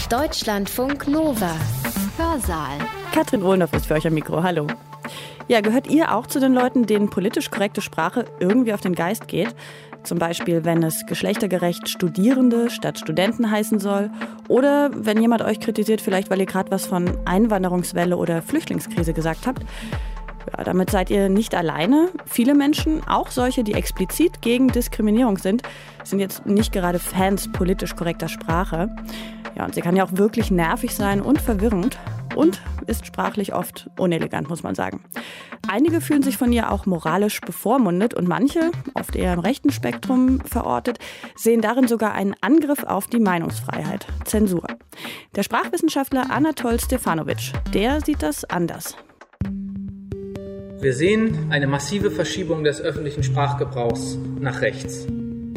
Deutschlandfunk Nova. Hörsaal. Katrin Ohlendorf ist für euch am Mikro. Hallo. Ja, gehört ihr auch zu den Leuten, denen politisch korrekte Sprache irgendwie auf den Geist geht? Zum Beispiel, wenn es geschlechtergerecht Studierende statt Studenten heißen soll. Oder wenn jemand euch kritisiert, vielleicht weil ihr gerade was von Einwanderungswelle oder Flüchtlingskrise gesagt habt. Ja, damit seid ihr nicht alleine. Viele Menschen, auch solche, die explizit gegen Diskriminierung sind jetzt nicht gerade Fans politisch korrekter Sprache. Ja, und sie kann ja auch wirklich nervig sein und verwirrend und ist sprachlich oft unelegant, muss man sagen. Einige fühlen sich von ihr auch moralisch bevormundet und manche, oft eher im rechten Spektrum verortet, sehen darin sogar einen Angriff auf die Meinungsfreiheit, Zensur. Der Sprachwissenschaftler Anatol Stefanovic, der sieht das anders. Wir sehen eine massive Verschiebung des öffentlichen Sprachgebrauchs nach rechts.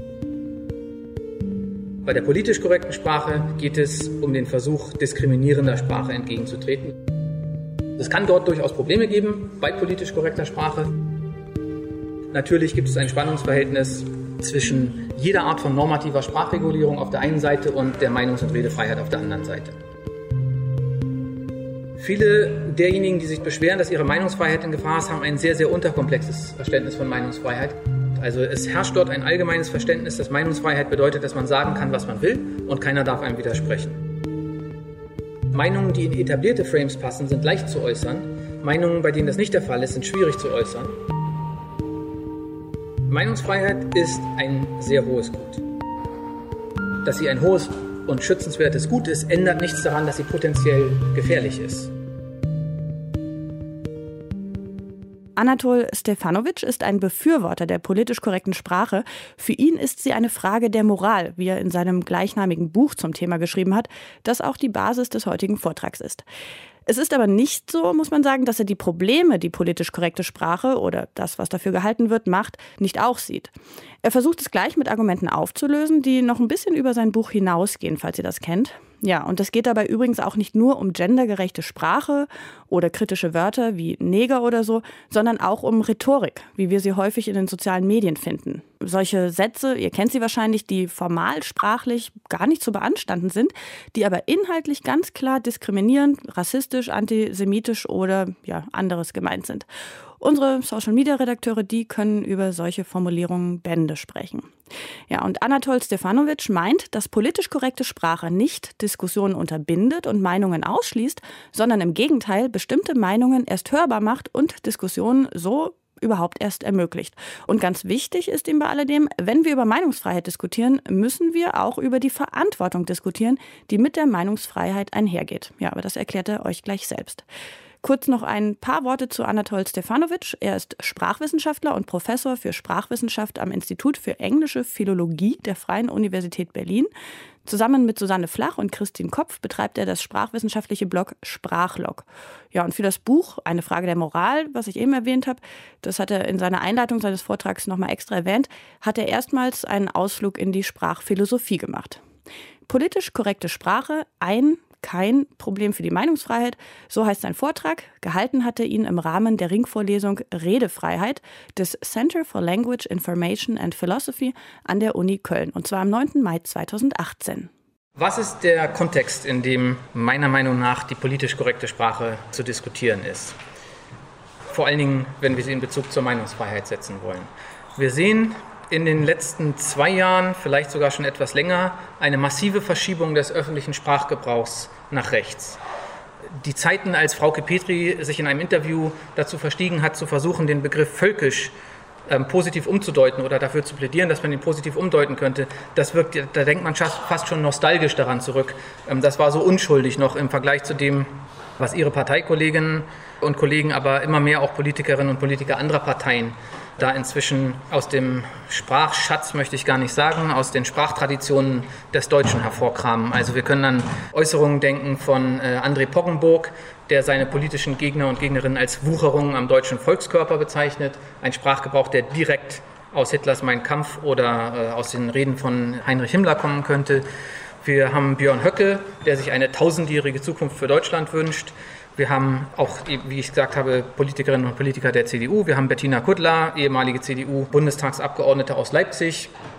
Bei der politisch korrekten Sprache geht es um den Versuch, diskriminierender Sprache entgegenzutreten. Es kann dort durchaus Probleme geben bei politisch korrekter Sprache. Natürlich gibt es ein Spannungsverhältnis zwischen jeder Art von normativer Sprachregulierung auf der einen Seite und der Meinungs- und Redefreiheit auf der anderen Seite. Viele derjenigen, die sich beschweren, dass ihre Meinungsfreiheit in Gefahr ist, haben ein sehr, sehr unterkomplexes Verständnis von Meinungsfreiheit. Also es herrscht dort ein allgemeines Verständnis, dass Meinungsfreiheit bedeutet, dass man sagen kann, was man will und keiner darf einem widersprechen. Meinungen, die in etablierte Frames passen, sind leicht zu äußern. Meinungen, bei denen das nicht der Fall ist, sind schwierig zu äußern. Meinungsfreiheit ist ein sehr hohes Gut. Dass sie ein hohes und schützenswertes Gut ist, ändert nichts daran, dass sie potenziell gefährlich ist. Anatol Stefanovic ist ein Befürworter der politisch korrekten Sprache. Für ihn ist sie eine Frage der Moral, wie er in seinem gleichnamigen Buch zum Thema geschrieben hat, das auch die Basis des heutigen Vortrags ist. Es ist aber nicht so, muss man sagen, dass er die Probleme, die politisch korrekte Sprache oder das, was dafür gehalten wird, macht, nicht auch sieht. Er versucht es gleich mit Argumenten aufzulösen, die noch ein bisschen über sein Buch hinausgehen, falls ihr das kennt. Ja, und es geht dabei übrigens auch nicht nur um gendergerechte Sprache oder kritische Wörter wie Neger oder so, sondern auch um Rhetorik, wie wir sie häufig in den sozialen Medien finden. Solche Sätze, ihr kennt sie wahrscheinlich, die formal sprachlich gar nicht zu beanstanden sind, die aber inhaltlich ganz klar diskriminierend, rassistisch, antisemitisch oder anderes gemeint sind. Unsere Social-Media-Redakteure, die können über solche Formulierungen Bände sprechen. Ja, und Anatol Stefanovic meint, dass politisch korrekte Sprache nicht Diskussionen unterbindet und Meinungen ausschließt, sondern im Gegenteil bestimmte Meinungen erst hörbar macht und Diskussionen so überhaupt erst ermöglicht. Und ganz wichtig ist ihm bei alledem, wenn wir über Meinungsfreiheit diskutieren, müssen wir auch über die Verantwortung diskutieren, die mit der Meinungsfreiheit einhergeht. Ja, aber das erklärt er euch gleich selbst. Kurz noch ein paar Worte zu Anatol Stefanovic. Er ist Sprachwissenschaftler und Professor für Sprachwissenschaft am Institut für englische Philologie der Freien Universität Berlin. Zusammen mit Susanne Flach und Christine Kopf betreibt er das sprachwissenschaftliche Blog Sprachlog. Ja, und für das Buch Eine Frage der Moral, was ich eben erwähnt habe, das hat er in seiner Einleitung seines Vortrags nochmal extra erwähnt, hat er erstmals einen Ausflug in die Sprachphilosophie gemacht. Politisch korrekte Sprache, kein Problem für die Meinungsfreiheit, so heißt sein Vortrag. Gehalten hat er ihn im Rahmen der Ringvorlesung Redefreiheit des Center for Language Information and Philosophy an der Uni Köln, und zwar am 9. Mai 2018. Was ist der Kontext, in dem meiner Meinung nach die politisch korrekte Sprache zu diskutieren ist? Vor allen Dingen, wenn wir sie in Bezug zur Meinungsfreiheit setzen wollen. Wir sehen in den letzten 2 Jahren, vielleicht sogar schon etwas länger, eine massive Verschiebung des öffentlichen Sprachgebrauchs nach rechts. Die Zeiten, als Frauke Petry sich in einem Interview dazu verstiegen hat, zu versuchen, den Begriff völkisch positiv umzudeuten oder dafür zu plädieren, dass man ihn positiv umdeuten könnte, da denkt man fast schon nostalgisch daran zurück. Das war so unschuldig noch im Vergleich zu dem, was ihre Parteikolleginnen und Kollegen, aber immer mehr auch Politikerinnen und Politiker anderer Parteien da inzwischen aus dem Sprachschatz, möchte ich gar nicht sagen, aus den Sprachtraditionen des Deutschen hervorkramen. Also wir können an Äußerungen denken von André Poggenburg, der seine politischen Gegner und Gegnerinnen als Wucherungen am deutschen Volkskörper bezeichnet. Ein Sprachgebrauch, der direkt aus Hitlers Mein Kampf oder aus den Reden von Heinrich Himmler kommen könnte. Wir haben Björn Höcke, der sich eine 1000-jährige Zukunft für Deutschland wünscht. Wir haben auch, wie ich gesagt habe, Politikerinnen und Politiker der CDU. Wir haben Bettina Kuttler, ehemalige CDU-Bundestagsabgeordnete aus Leipzig.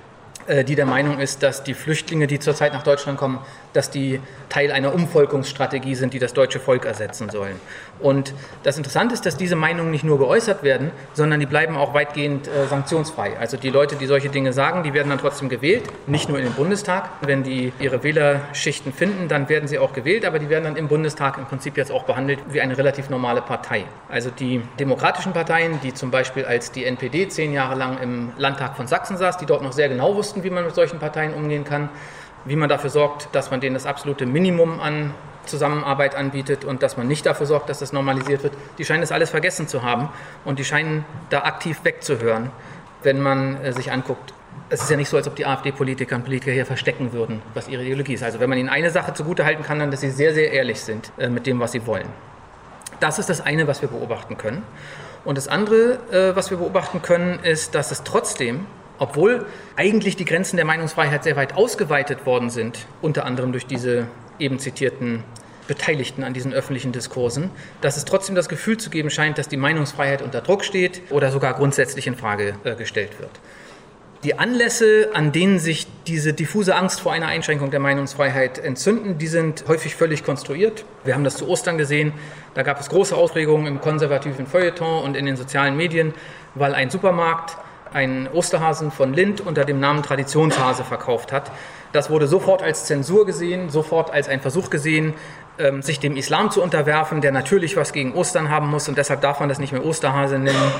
die der Meinung ist, dass die Flüchtlinge, die zurzeit nach Deutschland kommen, dass die Teil einer Umvolkungsstrategie sind, die das deutsche Volk ersetzen sollen. Und das Interessante ist, dass diese Meinungen nicht nur geäußert werden, sondern die bleiben auch weitgehend sanktionsfrei. Also die Leute, die solche Dinge sagen, die werden dann trotzdem gewählt, nicht nur in den Bundestag. Wenn die ihre Wählerschichten finden, dann werden sie auch gewählt, aber die werden dann im Bundestag im Prinzip jetzt auch behandelt wie eine relativ normale Partei. Also die demokratischen Parteien, die zum Beispiel als die NPD 10 Jahre lang im Landtag von Sachsen saß, die dort noch sehr genau wussten, wie man mit solchen Parteien umgehen kann, wie man dafür sorgt, dass man denen das absolute Minimum an Zusammenarbeit anbietet und dass man nicht dafür sorgt, dass das normalisiert wird, die scheinen das alles vergessen zu haben und die scheinen da aktiv wegzuhören, wenn man sich anguckt. Es ist ja nicht so, als ob die AfD-Politiker und Politiker hier verstecken würden, was ihre Ideologie ist. Also wenn man ihnen eine Sache zugutehalten kann, dann, dass sie sehr, sehr ehrlich sind mit dem, was sie wollen. Das ist das eine, was wir beobachten können. Und das andere, was wir beobachten können, ist, dass es trotzdem, obwohl eigentlich die Grenzen der Meinungsfreiheit sehr weit ausgeweitet worden sind, unter anderem durch diese eben zitierten Beteiligten an diesen öffentlichen Diskursen, dass es trotzdem das Gefühl zu geben scheint, dass die Meinungsfreiheit unter Druck steht oder sogar grundsätzlich in Frage gestellt wird. Die Anlässe, an denen sich diese diffuse Angst vor einer Einschränkung der Meinungsfreiheit entzünden, die sind häufig völlig konstruiert. Wir haben das zu Ostern gesehen. Da gab es große Aufregungen im konservativen Feuilleton und in den sozialen Medien, weil ein Supermarkt einen Osterhasen von Lindt unter dem Namen Traditionshase verkauft hat. Das wurde sofort als Zensur gesehen, sofort als ein Versuch gesehen, sich dem Islam zu unterwerfen, der natürlich was gegen Ostern haben muss und deshalb darf man das nicht mehr Osterhase nennen.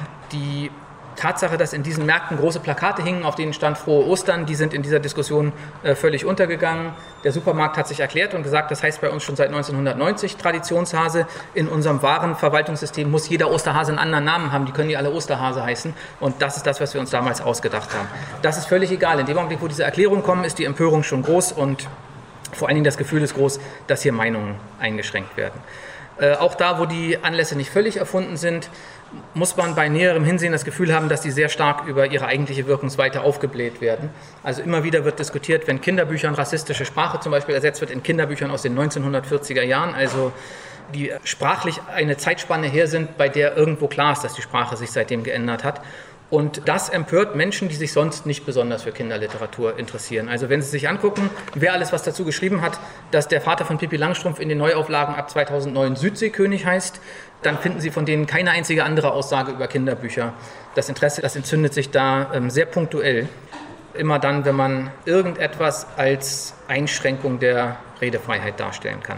Die Tatsache, dass in diesen Märkten große Plakate hingen, auf denen stand Frohe Ostern, die sind in dieser Diskussion völlig untergegangen. Der Supermarkt hat sich erklärt und gesagt, das heißt bei uns schon seit 1990 Traditionshase. In unserem Warenverwaltungssystem muss jeder Osterhase einen anderen Namen haben, die können die alle Osterhase heißen und das ist das, was wir uns damals ausgedacht haben. Das ist völlig egal. In dem Augenblick, wo diese Erklärungen kommen, ist die Empörung schon groß und vor allen Dingen das Gefühl ist groß, dass hier Meinungen eingeschränkt werden. Auch da, wo die Anlässe nicht völlig erfunden sind, muss man bei näherem Hinsehen das Gefühl haben, dass die sehr stark über ihre eigentliche Wirkungsweite aufgebläht werden. Also immer wieder wird diskutiert, wenn Kinderbüchern rassistische Sprache zum Beispiel ersetzt wird in Kinderbüchern aus den 1940er Jahren, also die sprachlich eine Zeitspanne her sind, bei der irgendwo klar ist, dass die Sprache sich seitdem geändert hat. Und das empört Menschen, die sich sonst nicht besonders für Kinderliteratur interessieren. Also wenn Sie sich angucken, wer alles was dazu geschrieben hat, dass der Vater von Pippi Langstrumpf in den Neuauflagen ab 2009 Südseekönig heißt, dann finden Sie von denen keine einzige andere Aussage über Kinderbücher. Das Interesse, das entzündet sich da sehr punktuell. Immer dann, wenn man irgendetwas als Einschränkung der Redefreiheit darstellen kann.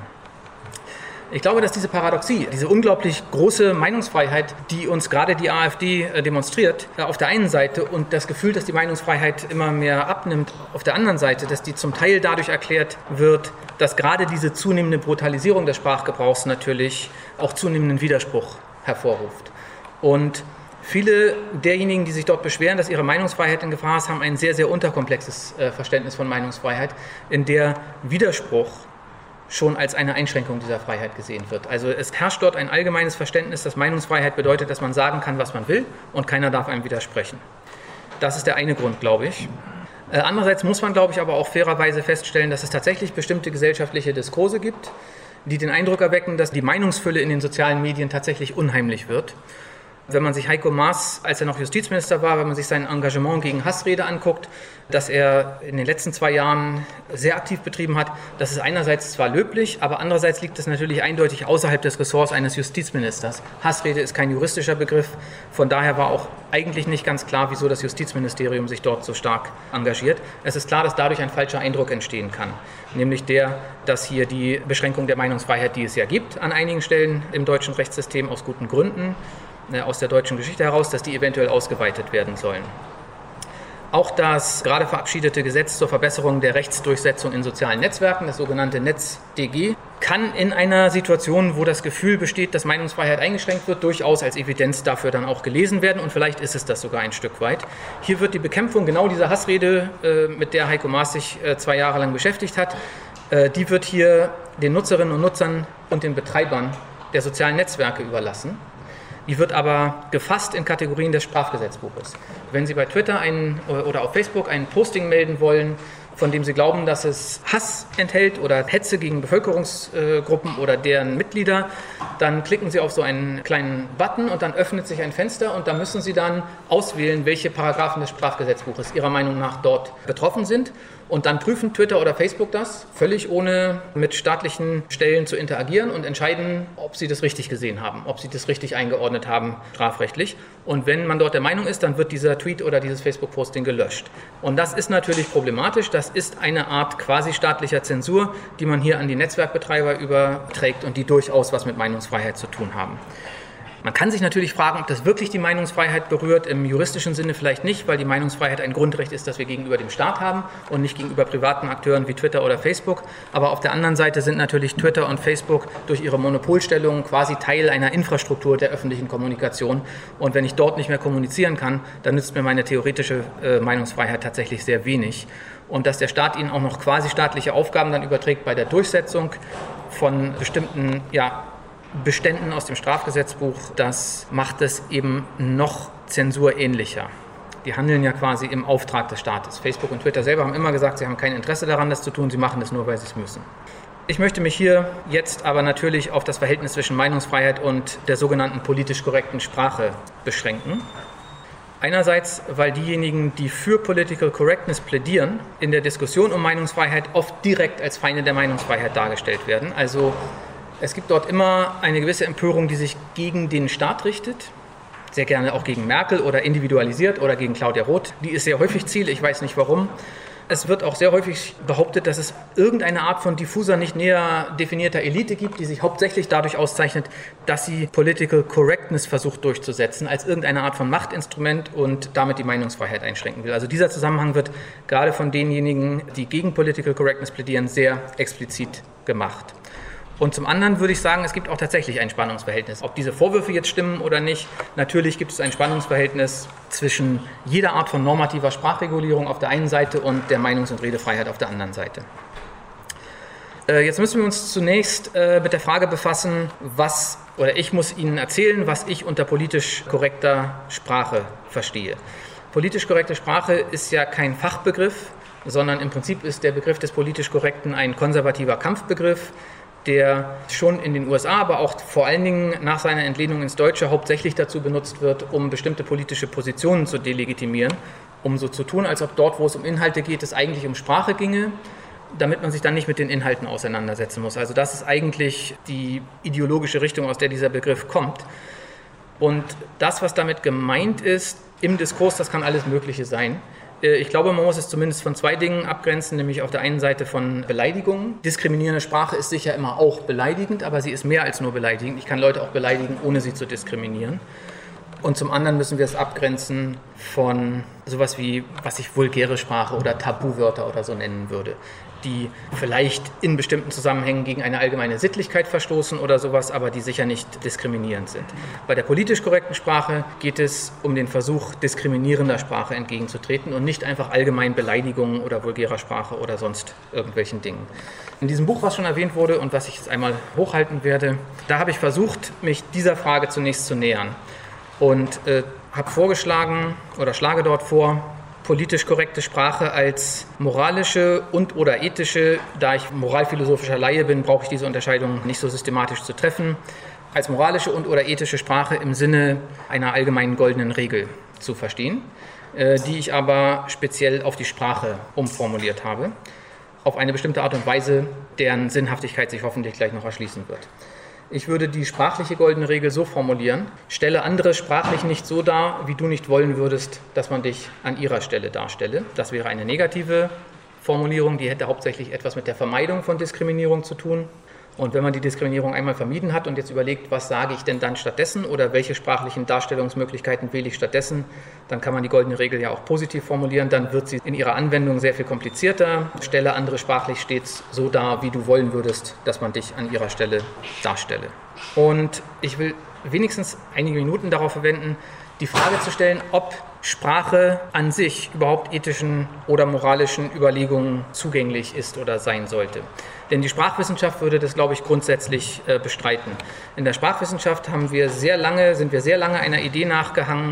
Ich glaube, dass diese Paradoxie, diese unglaublich große Meinungsfreiheit, die uns gerade die AfD demonstriert, auf der einen Seite und das Gefühl, dass die Meinungsfreiheit immer mehr abnimmt, auf der anderen Seite, dass die zum Teil dadurch erklärt wird, dass gerade diese zunehmende Brutalisierung des Sprachgebrauchs natürlich auch zunehmenden Widerspruch hervorruft. Und viele derjenigen, die sich dort beschweren, dass ihre Meinungsfreiheit in Gefahr ist, haben ein sehr, sehr unterkomplexes Verständnis von Meinungsfreiheit, in der Widerspruch schon als eine Einschränkung dieser Freiheit gesehen wird. Also es herrscht dort ein allgemeines Verständnis, dass Meinungsfreiheit bedeutet, dass man sagen kann, was man will und keiner darf einem widersprechen. Das ist der eine Grund, glaube ich. Andererseits muss man, glaube ich, aber auch fairerweise feststellen, dass es tatsächlich bestimmte gesellschaftliche Diskurse gibt, die den Eindruck erwecken, dass die Meinungsfülle in den sozialen Medien tatsächlich unheimlich wird. Wenn man sich Heiko Maas, als er noch Justizminister war, wenn man sich sein Engagement gegen Hassrede anguckt, das er in den letzten 2 Jahren sehr aktiv betrieben hat, das ist einerseits zwar löblich, aber andererseits liegt es natürlich eindeutig außerhalb des Ressorts eines Justizministers. Hassrede ist kein juristischer Begriff, von daher war auch eigentlich nicht ganz klar, wieso das Justizministerium sich dort so stark engagiert. Es ist klar, dass dadurch ein falscher Eindruck entstehen kann, nämlich der, dass hier die Beschränkung der Meinungsfreiheit, die es ja gibt an einigen Stellen im deutschen Rechtssystem aus guten Gründen, aus der deutschen Geschichte heraus, dass die eventuell ausgeweitet werden sollen. Auch das gerade verabschiedete Gesetz zur Verbesserung der Rechtsdurchsetzung in sozialen Netzwerken, das sogenannte NetzDG, kann in einer Situation, wo das Gefühl besteht, dass Meinungsfreiheit eingeschränkt wird, durchaus als Evidenz dafür dann auch gelesen werden und vielleicht ist es das sogar ein Stück weit. Hier wird die Bekämpfung genau dieser Hassrede, mit der Heiko Maas sich 2 Jahre lang beschäftigt hat, die wird hier den Nutzerinnen und Nutzern und den Betreibern der sozialen Netzwerke überlassen. Die wird aber gefasst in Kategorien des Strafgesetzbuches. Wenn Sie bei Twitter oder auf Facebook ein Posting melden wollen, von dem Sie glauben, dass es Hass enthält oder Hetze gegen Bevölkerungsgruppen oder deren Mitglieder, dann klicken Sie auf so einen kleinen Button und dann öffnet sich ein Fenster und da müssen Sie dann auswählen, welche Paragraphen des Strafgesetzbuches Ihrer Meinung nach dort betroffen sind. Und dann prüfen Twitter oder Facebook das, völlig ohne mit staatlichen Stellen zu interagieren und entscheiden, ob sie das richtig gesehen haben, ob sie das richtig eingeordnet haben, strafrechtlich. Und wenn man dort der Meinung ist, dann wird dieser Tweet oder dieses Facebook-Posting gelöscht. Und das ist natürlich problematisch. Das ist eine Art quasi staatlicher Zensur, die man hier an die Netzwerkbetreiber überträgt und die durchaus was mit Meinungsfreiheit zu tun haben. Man kann sich natürlich fragen, ob das wirklich die Meinungsfreiheit berührt. Im juristischen Sinne vielleicht nicht, weil die Meinungsfreiheit ein Grundrecht ist, das wir gegenüber dem Staat haben und nicht gegenüber privaten Akteuren wie Twitter oder Facebook. Aber auf der anderen Seite sind natürlich Twitter und Facebook durch ihre Monopolstellung quasi Teil einer Infrastruktur der öffentlichen Kommunikation. Und wenn ich dort nicht mehr kommunizieren kann, dann nützt mir meine theoretische Meinungsfreiheit tatsächlich sehr wenig. Und dass der Staat ihnen auch noch quasi staatliche Aufgaben dann überträgt bei der Durchsetzung von bestimmten Beständen aus dem Strafgesetzbuch, das macht es eben noch zensurähnlicher. Die handeln ja quasi im Auftrag des Staates. Facebook und Twitter selber haben immer gesagt, sie haben kein Interesse daran, das zu tun, sie machen das nur, weil sie es müssen. Ich möchte mich hier jetzt aber natürlich auf das Verhältnis zwischen Meinungsfreiheit und der sogenannten politisch korrekten Sprache beschränken. Einerseits, weil diejenigen, die für Political Correctness plädieren, in der Diskussion um Meinungsfreiheit oft direkt als Feinde der Meinungsfreiheit dargestellt werden. Also es gibt dort immer eine gewisse Empörung, die sich gegen den Staat richtet, sehr gerne auch gegen Merkel oder individualisiert oder gegen Claudia Roth. Die ist sehr häufig Ziel, ich weiß nicht warum. Es wird auch sehr häufig behauptet, dass es irgendeine Art von diffuser, nicht näher definierter Elite gibt, die sich hauptsächlich dadurch auszeichnet, dass sie Political Correctness versucht durchzusetzen, als irgendeine Art von Machtinstrument und damit die Meinungsfreiheit einschränken will. Also dieser Zusammenhang wird gerade von denjenigen, die gegen Political Correctness plädieren, sehr explizit gemacht. Und zum anderen würde ich sagen, es gibt auch tatsächlich ein Spannungsverhältnis. Ob diese Vorwürfe jetzt stimmen oder nicht, natürlich gibt es ein Spannungsverhältnis zwischen jeder Art von normativer Sprachregulierung auf der einen Seite und der Meinungs- und Redefreiheit auf der anderen Seite. Jetzt müssen wir uns zunächst mit der Frage befassen, ich muss Ihnen erzählen, was ich unter politisch korrekter Sprache verstehe. Politisch korrekte Sprache ist ja kein Fachbegriff, sondern im Prinzip ist der Begriff des politisch Korrekten ein konservativer Kampfbegriff, der schon in den USA, aber auch vor allen Dingen nach seiner Entlehnung ins Deutsche hauptsächlich dazu benutzt wird, um bestimmte politische Positionen zu delegitimieren, um so zu tun, als ob dort, wo es um Inhalte geht, es eigentlich um Sprache ginge, damit man sich dann nicht mit den Inhalten auseinandersetzen muss. Also das ist eigentlich die ideologische Richtung, aus der dieser Begriff kommt. Und das, was damit gemeint ist im Diskurs, das kann alles Mögliche sein. Ich glaube, man muss es zumindest von zwei Dingen abgrenzen, nämlich auf der einen Seite von Beleidigungen. Diskriminierende Sprache ist sicher immer auch beleidigend, aber sie ist mehr als nur beleidigend. Ich kann Leute auch beleidigen, ohne sie zu diskriminieren. Und zum anderen müssen wir es abgrenzen von sowas wie, was ich vulgäre Sprache oder Tabuwörter oder so nennen würde, die vielleicht in bestimmten Zusammenhängen gegen eine allgemeine Sittlichkeit verstoßen oder sowas, aber die sicher nicht diskriminierend sind. Bei der politisch korrekten Sprache geht es um den Versuch, diskriminierender Sprache entgegenzutreten und nicht einfach allgemein Beleidigungen oder vulgärer Sprache oder sonst irgendwelchen Dingen. In diesem Buch, was schon erwähnt wurde und was ich jetzt einmal hochhalten werde, da habe ich versucht, mich dieser Frage zunächst zu nähern und habe vorgeschlagen oder schlage dort vor, politisch korrekte Sprache als moralische und oder ethische, da ich moralphilosophischer Laie bin, brauche ich diese Unterscheidung nicht so systematisch zu treffen, als moralische und oder ethische Sprache im Sinne einer allgemeinen goldenen Regel zu verstehen, die ich aber speziell auf die Sprache umformuliert habe, auf eine bestimmte Art und Weise, deren Sinnhaftigkeit sich hoffentlich gleich noch erschließen wird. Ich würde die sprachliche goldene Regel so formulieren: Stelle andere sprachlich nicht so dar, wie du nicht wollen würdest, dass man dich an ihrer Stelle darstelle. Das wäre eine negative Formulierung, die hätte hauptsächlich etwas mit der Vermeidung von Diskriminierung zu tun. Und wenn man die Diskriminierung einmal vermieden hat und jetzt überlegt, was sage ich denn dann stattdessen oder welche sprachlichen Darstellungsmöglichkeiten wähle ich stattdessen, dann kann man die goldene Regel ja auch positiv formulieren. Dann wird sie in ihrer Anwendung sehr viel komplizierter. Stelle andere sprachlich stets so dar, wie du wollen würdest, dass man dich an ihrer Stelle darstelle. Und ich will wenigstens einige Minuten darauf verwenden, die Frage zu stellen, ob Sprache an sich überhaupt ethischen oder moralischen Überlegungen zugänglich ist oder sein sollte. Denn die Sprachwissenschaft würde das, glaube ich, grundsätzlich bestreiten. In der Sprachwissenschaft sind wir sehr lange einer Idee nachgehangen,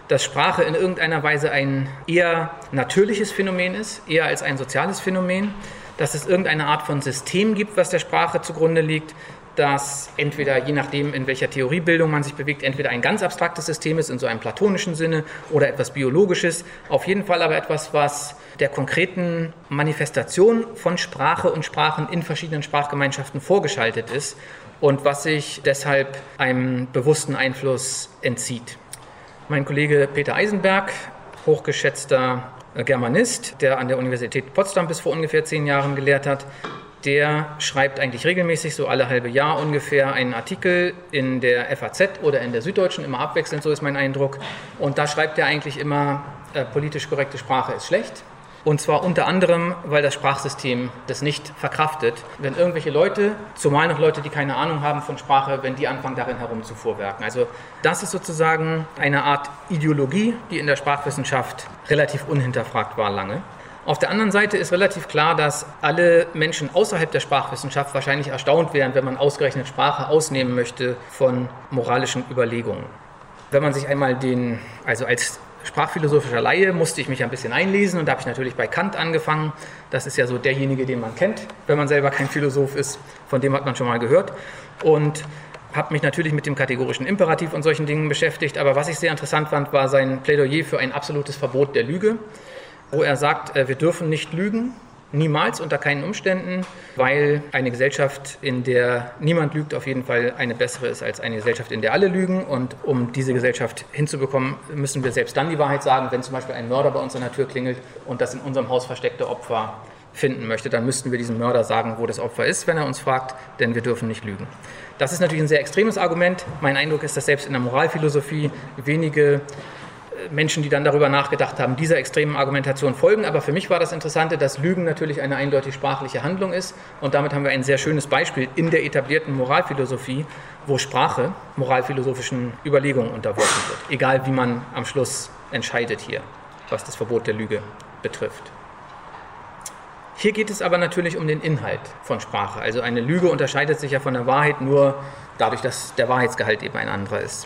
dass Sprache in irgendeiner Weise ein eher natürliches Phänomen ist, eher als ein soziales Phänomen, dass es irgendeine Art von System gibt, was der Sprache zugrunde liegt, dass entweder, je nachdem, in welcher Theoriebildung man sich bewegt, entweder ein ganz abstraktes System ist, in so einem platonischen Sinne, oder etwas Biologisches. Auf jeden Fall aber etwas, was der konkreten Manifestation von Sprache und Sprachen in verschiedenen Sprachgemeinschaften vorgeschaltet ist und was sich deshalb einem bewussten Einfluss entzieht. Mein Kollege Peter Eisenberg, hochgeschätzter Germanist, der an der Universität Potsdam bis vor ungefähr 10 Jahren gelehrt hat, der schreibt eigentlich regelmäßig, so alle halbe Jahr ungefähr, einen Artikel in der FAZ oder in der Süddeutschen, immer abwechselnd, so ist mein Eindruck. Und da schreibt er eigentlich immer, politisch korrekte Sprache ist schlecht. Und zwar unter anderem, weil das Sprachsystem das nicht verkraftet. Wenn irgendwelche Leute, zumal noch Leute, die keine Ahnung haben von Sprache, wenn die anfangen, darin herumzufuhrwerken. Also das ist sozusagen eine Art Ideologie, die in der Sprachwissenschaft relativ unhinterfragt war lange. Auf der anderen Seite ist relativ klar, dass alle Menschen außerhalb der Sprachwissenschaft wahrscheinlich erstaunt wären, wenn man ausgerechnet Sprache ausnehmen möchte von moralischen Überlegungen. Wenn man sich einmal also als sprachphilosophischer Laie musste ich mich ein bisschen einlesen und da habe ich natürlich bei Kant angefangen. Das ist ja so derjenige, den man kennt, wenn man selber kein Philosoph ist, von dem hat man schon mal gehört. Und habe mich natürlich mit dem kategorischen Imperativ und solchen Dingen beschäftigt, aber was ich sehr interessant fand, war sein Plädoyer für ein absolutes Verbot der Lüge, wo er sagt, wir dürfen nicht lügen, niemals, unter keinen Umständen, weil eine Gesellschaft, in der niemand lügt, auf jeden Fall eine bessere ist als eine Gesellschaft, in der alle lügen. Und um diese Gesellschaft hinzubekommen, müssen wir selbst dann die Wahrheit sagen, wenn zum Beispiel ein Mörder bei uns an der Tür klingelt und das in unserem Haus versteckte Opfer finden möchte, dann müssten wir diesem Mörder sagen, wo das Opfer ist, wenn er uns fragt, denn wir dürfen nicht lügen. Das ist natürlich ein sehr extremes Argument. Mein Eindruck ist, dass selbst in der Moralphilosophie wenige Menschen, die dann darüber nachgedacht haben, dieser extremen Argumentation folgen. Aber für mich war das Interessante, dass Lügen natürlich eine eindeutig sprachliche Handlung ist. Und damit haben wir ein sehr schönes Beispiel in der etablierten Moralphilosophie, wo Sprache moralphilosophischen Überlegungen unterworfen wird. Egal, wie man am Schluss entscheidet hier, was das Verbot der Lüge betrifft. Hier geht es aber natürlich um den Inhalt von Sprache. Also eine Lüge unterscheidet sich ja von der Wahrheit nur dadurch, dass der Wahrheitsgehalt eben ein anderer ist.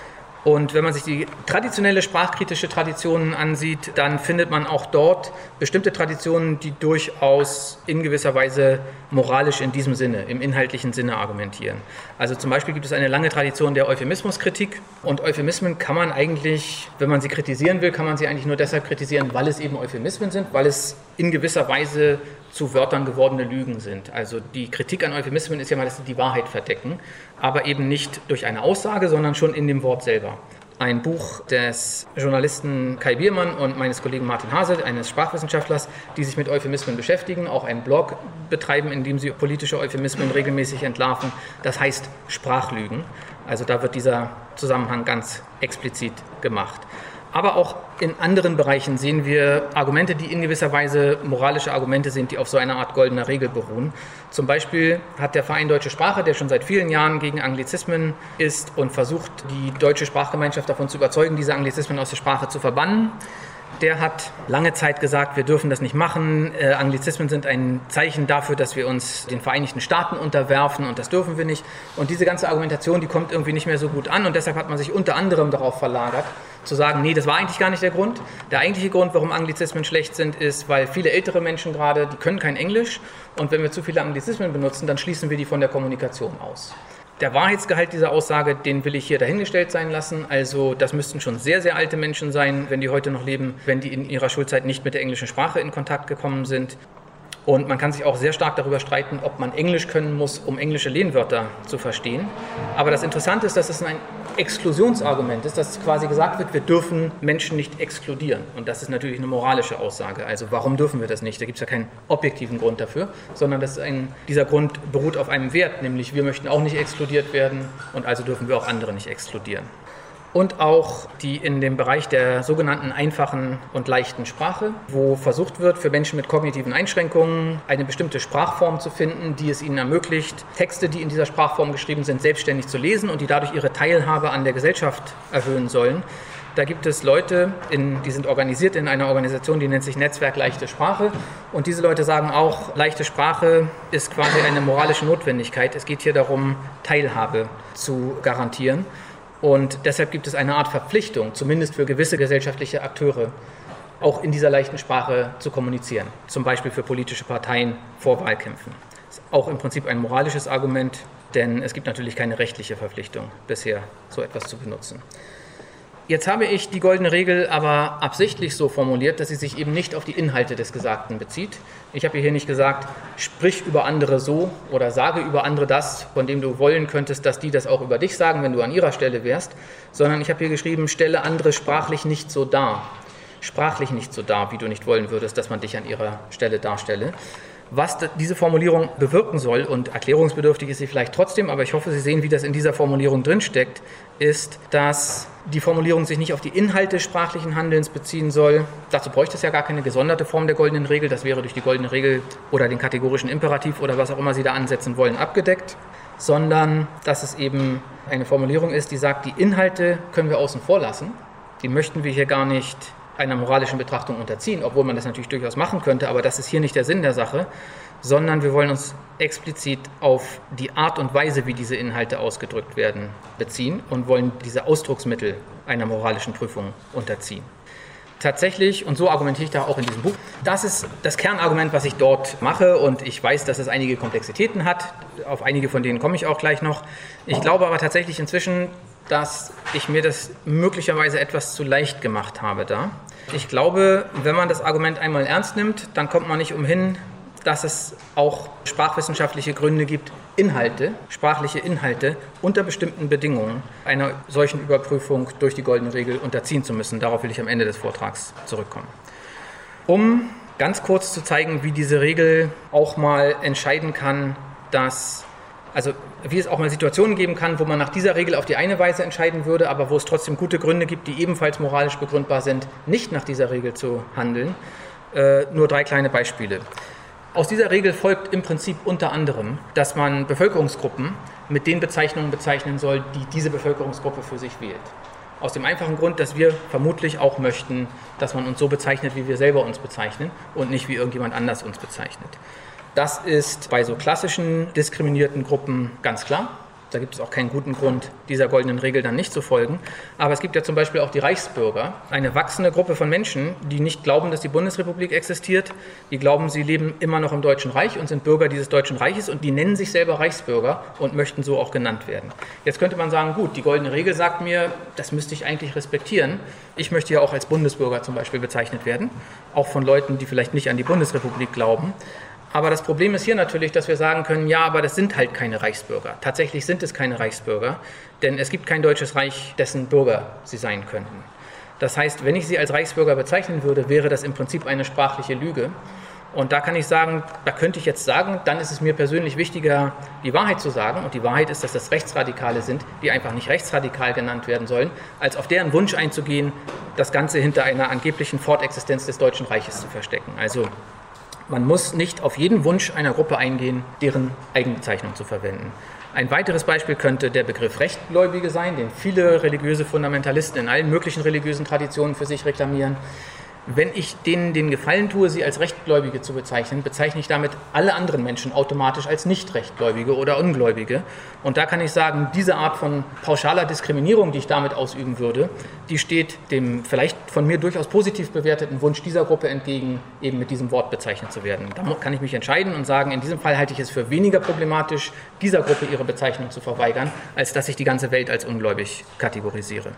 Und wenn man sich die traditionelle sprachkritische Traditionen ansieht, dann findet man auch dort bestimmte Traditionen, die durchaus in gewisser Weise moralisch in diesem Sinne, im inhaltlichen Sinne argumentieren. Also zum Beispiel gibt es eine lange Tradition der Euphemismuskritik. Und Euphemismen kann man eigentlich, wenn man sie kritisieren will, kann man sie eigentlich nur deshalb kritisieren, weil es eben Euphemismen sind, weil es in gewisser Weise zu Wörtern gewordene Lügen sind. Also die Kritik an Euphemismen ist ja mal, dass sie die Wahrheit verdecken, aber eben nicht durch eine Aussage, sondern schon in dem Wort selber. Ein Buch des Journalisten Kai Biermann und meines Kollegen Martin Hase, eines Sprachwissenschaftlers, die sich mit Euphemismen beschäftigen, auch einen Blog betreiben, in dem sie politische Euphemismen regelmäßig entlarven. Das heißt Sprachlügen. Also da wird dieser Zusammenhang ganz explizit gemacht. Aber auch in anderen Bereichen sehen wir Argumente, die in gewisser Weise moralische Argumente sind, die auf so einer Art goldener Regel beruhen. Zum Beispiel hat der Verein Deutsche Sprache, der schon seit vielen Jahren gegen Anglizismen ist und versucht, die deutsche Sprachgemeinschaft davon zu überzeugen, diese Anglizismen aus der Sprache zu verbannen. Der hat lange Zeit gesagt, wir dürfen das nicht machen. Anglizismen sind ein Zeichen dafür, dass wir uns den Vereinigten Staaten unterwerfen und das dürfen wir nicht. Und diese ganze Argumentation, die kommt irgendwie nicht mehr so gut an und deshalb hat man sich unter anderem darauf verlagert, zu sagen, nee, das war eigentlich gar nicht der Grund. Der eigentliche Grund, warum Anglizismen schlecht sind, ist, weil viele ältere Menschen gerade, die können kein Englisch und wenn wir zu viele Anglizismen benutzen, dann schließen wir die von der Kommunikation aus. Der Wahrheitsgehalt dieser Aussage, den will ich hier dahingestellt sein lassen. Also das müssten schon sehr, sehr alte Menschen sein, wenn die heute noch leben, wenn die in ihrer Schulzeit nicht mit der englischen Sprache in Kontakt gekommen sind. Und man kann sich auch sehr stark darüber streiten, ob man Englisch können muss, um englische Lehnwörter zu verstehen. Aber das Interessante ist, dass es ein Exklusionsargument ist, dass quasi gesagt wird, wir dürfen Menschen nicht exkludieren. Und das ist natürlich eine moralische Aussage. Also warum dürfen wir das nicht? Da gibt es ja keinen objektiven Grund dafür, sondern dieser Grund beruht auf einem Wert, nämlich wir möchten auch nicht exkludiert werden und also dürfen wir auch andere nicht exkludieren. Und auch die in dem Bereich der sogenannten einfachen und leichten Sprache, wo versucht wird, für Menschen mit kognitiven Einschränkungen eine bestimmte Sprachform zu finden, die es ihnen ermöglicht, Texte, die in dieser Sprachform geschrieben sind, selbstständig zu lesen und die dadurch ihre Teilhabe an der Gesellschaft erhöhen sollen. Da gibt es Leute, die sind organisiert in einer Organisation, die nennt sich Netzwerk Leichte Sprache. Und diese Leute sagen auch, leichte Sprache ist quasi eine moralische Notwendigkeit. Es geht hier darum, Teilhabe zu garantieren. Und deshalb gibt es eine Art Verpflichtung, zumindest für gewisse gesellschaftliche Akteure, auch in dieser leichten Sprache zu kommunizieren. Zum Beispiel für politische Parteien vor Wahlkämpfen. Das ist auch im Prinzip ein moralisches Argument, denn es gibt natürlich keine rechtliche Verpflichtung, bisher so etwas zu benutzen. Jetzt habe ich die goldene Regel aber absichtlich so formuliert, dass sie sich eben nicht auf die Inhalte des Gesagten bezieht. Ich habe hier nicht gesagt, sprich über andere so oder sage über andere das, von dem du wollen könntest, dass die das auch über dich sagen, wenn du an ihrer Stelle wärst, sondern ich habe hier geschrieben, stelle andere sprachlich nicht so dar. Sprachlich nicht so dar, wie du nicht wollen würdest, dass man dich an ihrer Stelle darstelle. Was diese Formulierung bewirken soll, und erklärungsbedürftig ist sie vielleicht trotzdem, aber ich hoffe, Sie sehen, wie das in dieser Formulierung drinsteckt, ist, dass die Formulierung sich nicht auf die Inhalte sprachlichen Handelns beziehen soll. Dazu bräuchte es ja gar keine gesonderte Form der goldenen Regel. Das wäre durch die goldene Regel oder den kategorischen Imperativ oder was auch immer Sie da ansetzen wollen, abgedeckt. Sondern dass es eben eine Formulierung ist, die sagt, die Inhalte können wir außen vor lassen. Die möchten wir hier gar nicht einer moralischen Betrachtung unterziehen, obwohl man das natürlich durchaus machen könnte, aber das ist hier nicht der Sinn der Sache, sondern wir wollen uns explizit auf die Art und Weise, wie diese Inhalte ausgedrückt werden, beziehen und wollen diese Ausdrucksmittel einer moralischen Prüfung unterziehen. Tatsächlich, und so argumentiere ich da auch in diesem Buch, das ist das Kernargument, was ich dort mache, und ich weiß, dass es einige Komplexitäten hat, auf einige von denen komme ich auch gleich noch. Ich glaube aber tatsächlich inzwischen, dass ich mir das möglicherweise etwas zu leicht gemacht habe da. Ich glaube, wenn man das Argument einmal ernst nimmt, dann kommt man nicht umhin, dass es auch sprachwissenschaftliche Gründe gibt, sprachliche Inhalte unter bestimmten Bedingungen einer solchen Überprüfung durch die goldene Regel unterziehen zu müssen. Darauf will ich am Ende des Vortrags zurückkommen. Um ganz kurz zu zeigen, wie diese Regel auch mal entscheiden kann, wie es auch mal Situationen geben kann, wo man nach dieser Regel auf die eine Weise entscheiden würde, aber wo es trotzdem gute Gründe gibt, die ebenfalls moralisch begründbar sind, nicht nach dieser Regel zu handeln. Nur 3 kleine Beispiele. Aus dieser Regel folgt im Prinzip unter anderem, dass man Bevölkerungsgruppen mit den Bezeichnungen bezeichnen soll, die diese Bevölkerungsgruppe für sich wählt. Aus dem einfachen Grund, dass wir vermutlich auch möchten, dass man uns so bezeichnet, wie wir selber uns bezeichnen und nicht wie irgendjemand anders uns bezeichnet. Das ist bei so klassischen diskriminierten Gruppen ganz klar. Da gibt es auch keinen guten Grund, dieser goldenen Regel dann nicht zu folgen. Aber es gibt ja zum Beispiel auch die Reichsbürger, eine wachsende Gruppe von Menschen, die nicht glauben, dass die Bundesrepublik existiert. Die glauben, sie leben immer noch im Deutschen Reich und sind Bürger dieses Deutschen Reiches und die nennen sich selber Reichsbürger und möchten so auch genannt werden. Jetzt könnte man sagen, gut, die goldene Regel sagt mir, das müsste ich eigentlich respektieren. Ich möchte ja auch als Bundesbürger zum Beispiel bezeichnet werden, auch von Leuten, die vielleicht nicht an die Bundesrepublik glauben. Aber das Problem ist hier natürlich, dass wir sagen können, ja, aber das sind halt keine Reichsbürger. Tatsächlich sind es keine Reichsbürger, denn es gibt kein deutsches Reich, dessen Bürger sie sein könnten. Das heißt, wenn ich sie als Reichsbürger bezeichnen würde, wäre das im Prinzip eine sprachliche Lüge. Und da kann ich sagen, da könnte ich jetzt sagen, dann ist es mir persönlich wichtiger, die Wahrheit zu sagen. Und die Wahrheit ist, dass das Rechtsradikale sind, die einfach nicht rechtsradikal genannt werden sollen, als auf deren Wunsch einzugehen, das Ganze hinter einer angeblichen Fortexistenz des Deutschen Reiches zu verstecken. Also man muss nicht auf jeden Wunsch einer Gruppe eingehen, deren Eigenbezeichnung zu verwenden. Ein weiteres Beispiel könnte der Begriff Rechtgläubige sein, den viele religiöse Fundamentalisten in allen möglichen religiösen Traditionen für sich reklamieren. Wenn ich denen den Gefallen tue, sie als Rechtgläubige zu bezeichnen, bezeichne ich damit alle anderen Menschen automatisch als Nicht-Rechtgläubige oder Ungläubige. Und da kann ich sagen, diese Art von pauschaler Diskriminierung, die ich damit ausüben würde, die steht dem vielleicht von mir durchaus positiv bewerteten Wunsch dieser Gruppe entgegen, eben mit diesem Wort bezeichnet zu werden. Da kann ich mich entscheiden und sagen, in diesem Fall halte ich es für weniger problematisch, dieser Gruppe ihre Bezeichnung zu verweigern, als dass ich die ganze Welt als ungläubig kategorisiere.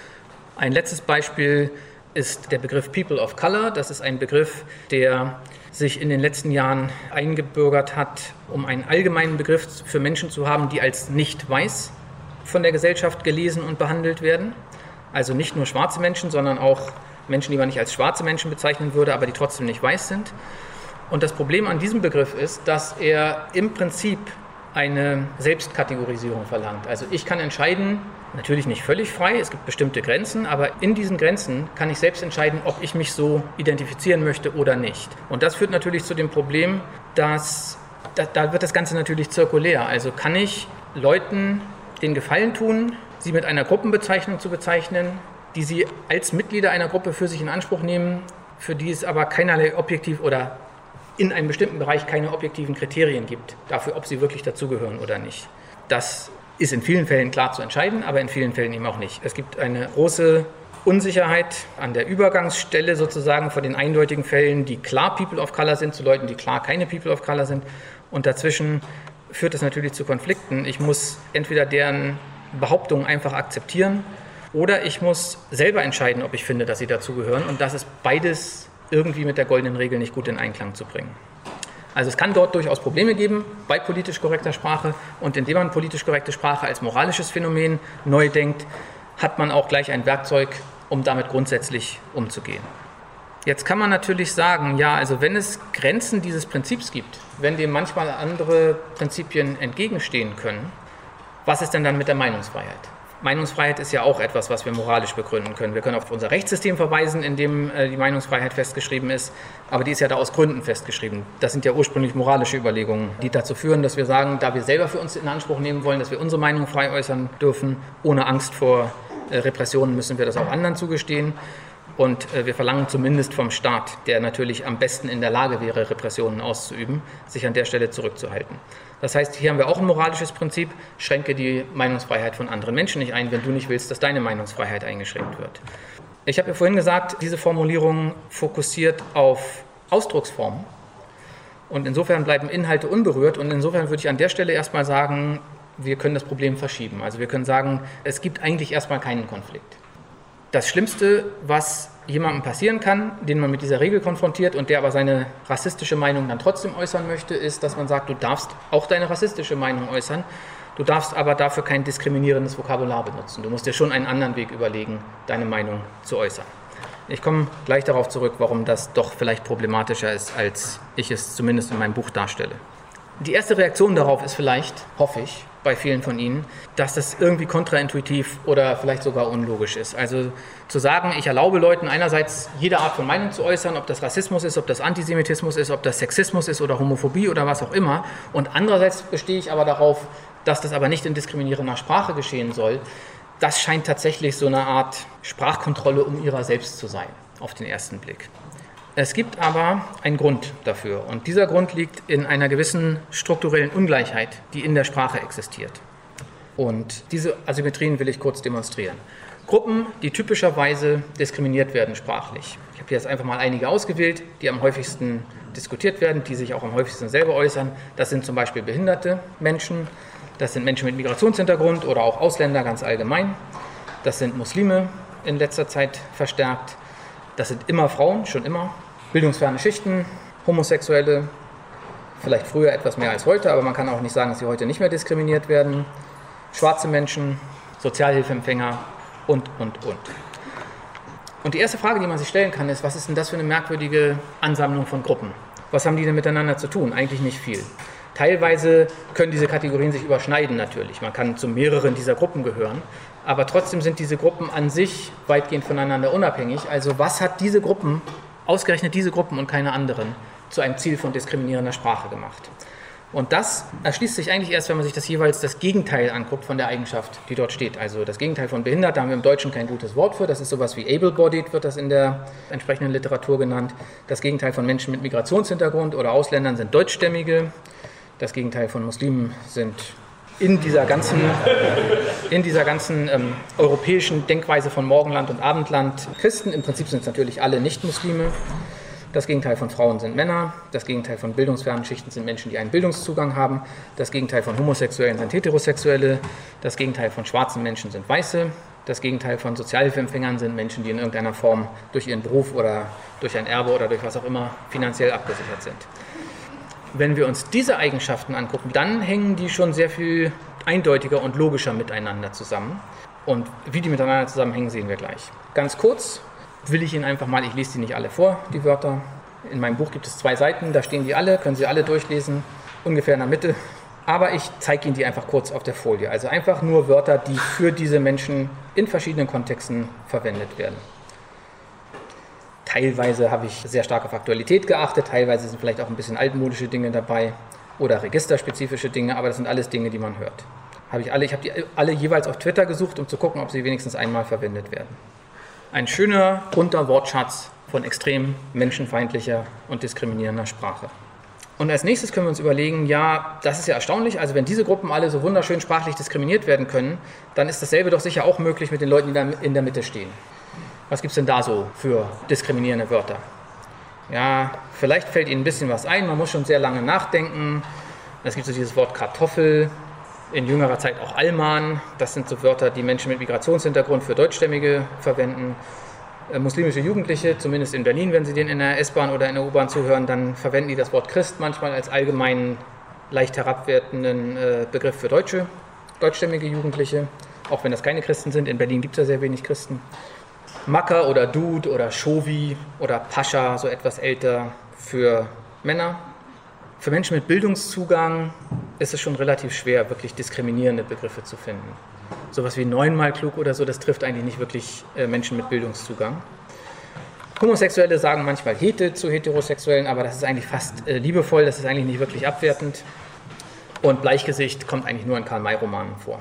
Ein letztes Beispiel ist der Begriff People of Color. Das ist ein Begriff, der sich in den letzten Jahren eingebürgert hat, um einen allgemeinen Begriff für Menschen zu haben, die als nicht weiß von der Gesellschaft gelesen und behandelt werden. Also nicht nur schwarze Menschen, sondern auch Menschen, die man nicht als schwarze Menschen bezeichnen würde, aber die trotzdem nicht weiß sind. Und das Problem an diesem Begriff ist, dass er im Prinzip eine Selbstkategorisierung verlangt. Also ich kann entscheiden, natürlich nicht völlig frei, es gibt bestimmte Grenzen, aber in diesen Grenzen kann ich selbst entscheiden, ob ich mich so identifizieren möchte oder nicht. Und das führt natürlich zu dem Problem, dass da wird das Ganze natürlich zirkulär. Also kann ich Leuten den Gefallen tun, sie mit einer Gruppenbezeichnung zu bezeichnen, die sie als Mitglieder einer Gruppe für sich in Anspruch nehmen, für die es aber keinerlei objektiv oder in einem bestimmten Bereich keine objektiven Kriterien gibt dafür, ob sie wirklich dazugehören oder nicht. Das ist in vielen Fällen klar zu entscheiden, aber in vielen Fällen eben auch nicht. Es gibt eine große Unsicherheit an der Übergangsstelle sozusagen von den eindeutigen Fällen, die klar People of Color sind, zu Leuten, die klar keine People of Color sind. Und dazwischen führt es natürlich zu Konflikten. Ich muss entweder deren Behauptungen einfach akzeptieren oder ich muss selber entscheiden, ob ich finde, dass sie dazugehören. Und das ist beides irgendwie mit der goldenen Regel nicht gut in Einklang zu bringen. Also es kann dort durchaus Probleme geben bei politisch korrekter Sprache. Und indem man politisch korrekte Sprache als moralisches Phänomen neu denkt, hat man auch gleich ein Werkzeug, um damit grundsätzlich umzugehen. Jetzt kann man natürlich sagen, ja, also wenn es Grenzen dieses Prinzips gibt, wenn dem manchmal andere Prinzipien entgegenstehen können, was ist denn dann mit der Meinungsfreiheit? Meinungsfreiheit ist ja auch etwas, was wir moralisch begründen können. Wir können auf unser Rechtssystem verweisen, in dem die Meinungsfreiheit festgeschrieben ist, aber die ist ja da aus Gründen festgeschrieben. Das sind ja ursprünglich moralische Überlegungen, die dazu führen, dass wir sagen, da wir selber für uns in Anspruch nehmen wollen, dass wir unsere Meinung frei äußern dürfen, ohne Angst vor Repressionen, müssen wir das auch anderen zugestehen. Und wir verlangen zumindest vom Staat, der natürlich am besten in der Lage wäre, Repressionen auszuüben, sich an der Stelle zurückzuhalten. Das heißt, hier haben wir auch ein moralisches Prinzip, schränke die Meinungsfreiheit von anderen Menschen nicht ein, wenn du nicht willst, dass deine Meinungsfreiheit eingeschränkt wird. Ich habe ja vorhin gesagt, diese Formulierung fokussiert auf Ausdrucksformen und insofern bleiben Inhalte unberührt und insofern würde ich an der Stelle erstmal sagen, wir können das Problem verschieben. Also wir können sagen, es gibt eigentlich erstmal keinen Konflikt. Das Schlimmste, was jemandem passieren kann, den man mit dieser Regel konfrontiert und der aber seine rassistische Meinung dann trotzdem äußern möchte, ist, dass man sagt, du darfst auch deine rassistische Meinung äußern, du darfst aber dafür kein diskriminierendes Vokabular benutzen. Du musst dir schon einen anderen Weg überlegen, deine Meinung zu äußern. Ich komme gleich darauf zurück, warum das doch vielleicht problematischer ist, als ich es zumindest in meinem Buch darstelle. Die erste Reaktion darauf ist vielleicht, hoffe ich, bei vielen von Ihnen, dass das irgendwie kontraintuitiv oder vielleicht sogar unlogisch ist. Also zu sagen, ich erlaube Leuten einerseits jede Art von Meinung zu äußern, ob das Rassismus ist, ob das Antisemitismus ist, ob das Sexismus ist oder Homophobie oder was auch immer. Und andererseits bestehe ich aber darauf, dass das aber nicht in diskriminierender Sprache geschehen soll. Das scheint tatsächlich so eine Art Sprachkontrolle um ihrer selbst zu sein, auf den ersten Blick. Es gibt aber einen Grund dafür und dieser Grund liegt in einer gewissen strukturellen Ungleichheit, die in der Sprache existiert. Und diese Asymmetrien will ich kurz demonstrieren. Gruppen, die typischerweise diskriminiert werden sprachlich. Ich habe hier jetzt einfach mal einige ausgewählt, die am häufigsten diskutiert werden, die sich auch am häufigsten selber äußern. Das sind zum Beispiel behinderte Menschen, das sind Menschen mit Migrationshintergrund oder auch Ausländer ganz allgemein. Das sind Muslime in letzter Zeit verstärkt. Das sind immer Frauen, schon immer, bildungsferne Schichten, Homosexuelle, vielleicht früher etwas mehr als heute, aber man kann auch nicht sagen, dass sie heute nicht mehr diskriminiert werden, schwarze Menschen, Sozialhilfeempfänger und. Und die erste Frage, die man sich stellen kann, ist, was ist denn das für eine merkwürdige Ansammlung von Gruppen? Was haben die denn miteinander zu tun? Eigentlich nicht viel. Teilweise können diese Kategorien sich überschneiden natürlich. Man kann zu mehreren dieser Gruppen gehören. Aber trotzdem sind diese Gruppen an sich weitgehend voneinander unabhängig. Also was hat diese Gruppen, ausgerechnet diese Gruppen und keine anderen, zu einem Ziel von diskriminierender Sprache gemacht? Und das erschließt sich eigentlich erst, wenn man sich das Gegenteil anguckt von der Eigenschaft, die dort steht. Also das Gegenteil von behindert, da haben wir im Deutschen kein gutes Wort für. Das ist sowas wie able-bodied, wird das in der entsprechenden Literatur genannt. Das Gegenteil von Menschen mit Migrationshintergrund oder Ausländern sind Deutschstämmige. Das Gegenteil von Muslimen sind in dieser ganzen europäischen Denkweise von Morgenland und Abendland Christen. Im Prinzip sind es natürlich alle Nicht-Muslime. Das Gegenteil von Frauen sind Männer. Das Gegenteil von bildungsfernen Schichten sind Menschen, die einen Bildungszugang haben. Das Gegenteil von Homosexuellen sind Heterosexuelle. Das Gegenteil von schwarzen Menschen sind Weiße. Das Gegenteil von Sozialhilfeempfängern sind Menschen, die in irgendeiner Form durch ihren Beruf oder durch ein Erbe oder durch was auch immer finanziell abgesichert sind. Wenn wir uns diese Eigenschaften angucken, dann hängen die schon sehr viel eindeutiger und logischer miteinander zusammen. Und wie die miteinander zusammenhängen, sehen wir gleich. Ganz kurz will ich Ihnen einfach mal, ich lese die nicht alle vor, die Wörter. In meinem Buch gibt es 2 Seiten, da stehen die alle, können Sie alle durchlesen, ungefähr in der Mitte. Aber ich zeige Ihnen die einfach kurz auf der Folie. Also einfach nur Wörter, die für diese Menschen in verschiedenen Kontexten verwendet werden. Teilweise habe ich sehr stark auf Aktualität geachtet, teilweise sind vielleicht auch ein bisschen altmodische Dinge dabei oder registerspezifische Dinge, aber das sind alles Dinge, die man hört. Ich habe die alle jeweils auf Twitter gesucht, um zu gucken, ob sie wenigstens einmal verwendet werden. Ein schöner, bunter Wortschatz von extrem menschenfeindlicher und diskriminierender Sprache. Und als nächstes können wir uns überlegen, ja, das ist ja erstaunlich, also wenn diese Gruppen alle so wunderschön sprachlich diskriminiert werden können, dann ist dasselbe doch sicher auch möglich mit den Leuten, die da in der Mitte stehen. Was gibt es denn da so für diskriminierende Wörter? Ja, vielleicht fällt Ihnen ein bisschen was ein, man muss schon sehr lange nachdenken. Es gibt so dieses Wort Kartoffel, in jüngerer Zeit auch Alman, das sind so Wörter, die Menschen mit Migrationshintergrund für Deutschstämmige verwenden. Muslimische Jugendliche, zumindest in Berlin, wenn sie denen in der S-Bahn oder in der U-Bahn zuhören, dann verwenden die das Wort Christ manchmal als allgemeinen, leicht herabwertenden Begriff für deutschstämmige Jugendliche, auch wenn das keine Christen sind. In Berlin gibt es ja sehr wenig Christen. Macker oder Dude oder Shovi oder Pascha, so etwas älter, für Männer. Für Menschen mit Bildungszugang ist es schon relativ schwer, wirklich diskriminierende Begriffe zu finden. Sowas wie 9-mal klug oder so, das trifft eigentlich nicht wirklich Menschen mit Bildungszugang. Homosexuelle sagen manchmal Hete zu Heterosexuellen, aber das ist eigentlich fast liebevoll, das ist eigentlich nicht wirklich abwertend. Und Bleichgesicht kommt eigentlich nur in Karl-May-Romanen vor.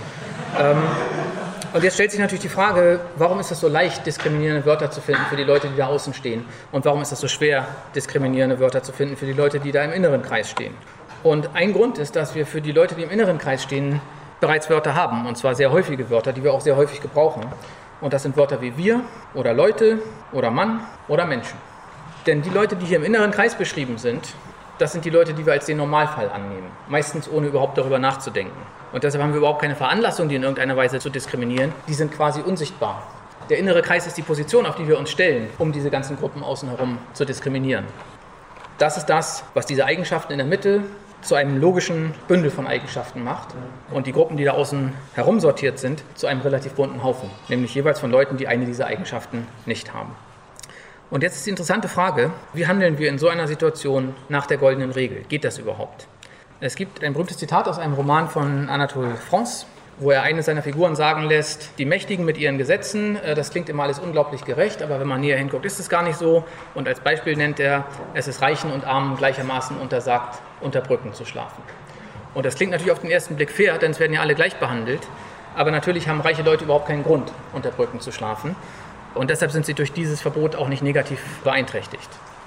Und jetzt stellt sich natürlich die Frage, warum ist es so leicht, diskriminierende Wörter zu finden für die Leute, die da außen stehen? Und warum ist es so schwer, diskriminierende Wörter zu finden für die Leute, die da im inneren Kreis stehen? Und ein Grund ist, dass wir für die Leute, die im inneren Kreis stehen, bereits Wörter haben, und zwar sehr häufige Wörter, die wir auch sehr häufig gebrauchen. Und das sind Wörter wie wir oder Leute oder Mann oder Menschen. Denn die Leute, die hier im inneren Kreis beschrieben sind, das sind die Leute, die wir als den Normalfall annehmen, meistens ohne überhaupt darüber nachzudenken. Und deshalb haben wir überhaupt keine Veranlassung, die in irgendeiner Weise zu diskriminieren. Die sind quasi unsichtbar. Der innere Kreis ist die Position, auf die wir uns stellen, um diese ganzen Gruppen außen herum zu diskriminieren. Das ist das, was diese Eigenschaften in der Mitte zu einem logischen Bündel von Eigenschaften macht und die Gruppen, die da außen herum sortiert sind, zu einem relativ bunten Haufen, nämlich jeweils von Leuten, die eine dieser Eigenschaften nicht haben. Und jetzt ist die interessante Frage, wie handeln wir in so einer Situation nach der goldenen Regel? Geht das überhaupt? Es gibt ein berühmtes Zitat aus einem Roman von Anatole France, wo er eine seiner Figuren sagen lässt, die Mächtigen mit ihren Gesetzen, das klingt immer alles unglaublich gerecht, aber wenn man näher hinguckt, ist es gar nicht so. Und als Beispiel nennt er, es ist Reichen und Armen gleichermaßen untersagt, unter Brücken zu schlafen. Und das klingt natürlich auf den ersten Blick fair, denn es werden ja alle gleich behandelt. Aber natürlich haben reiche Leute überhaupt keinen Grund, unter Brücken zu schlafen. Und deshalb sind sie durch dieses Verbot auch nicht negativ beeinträchtigt.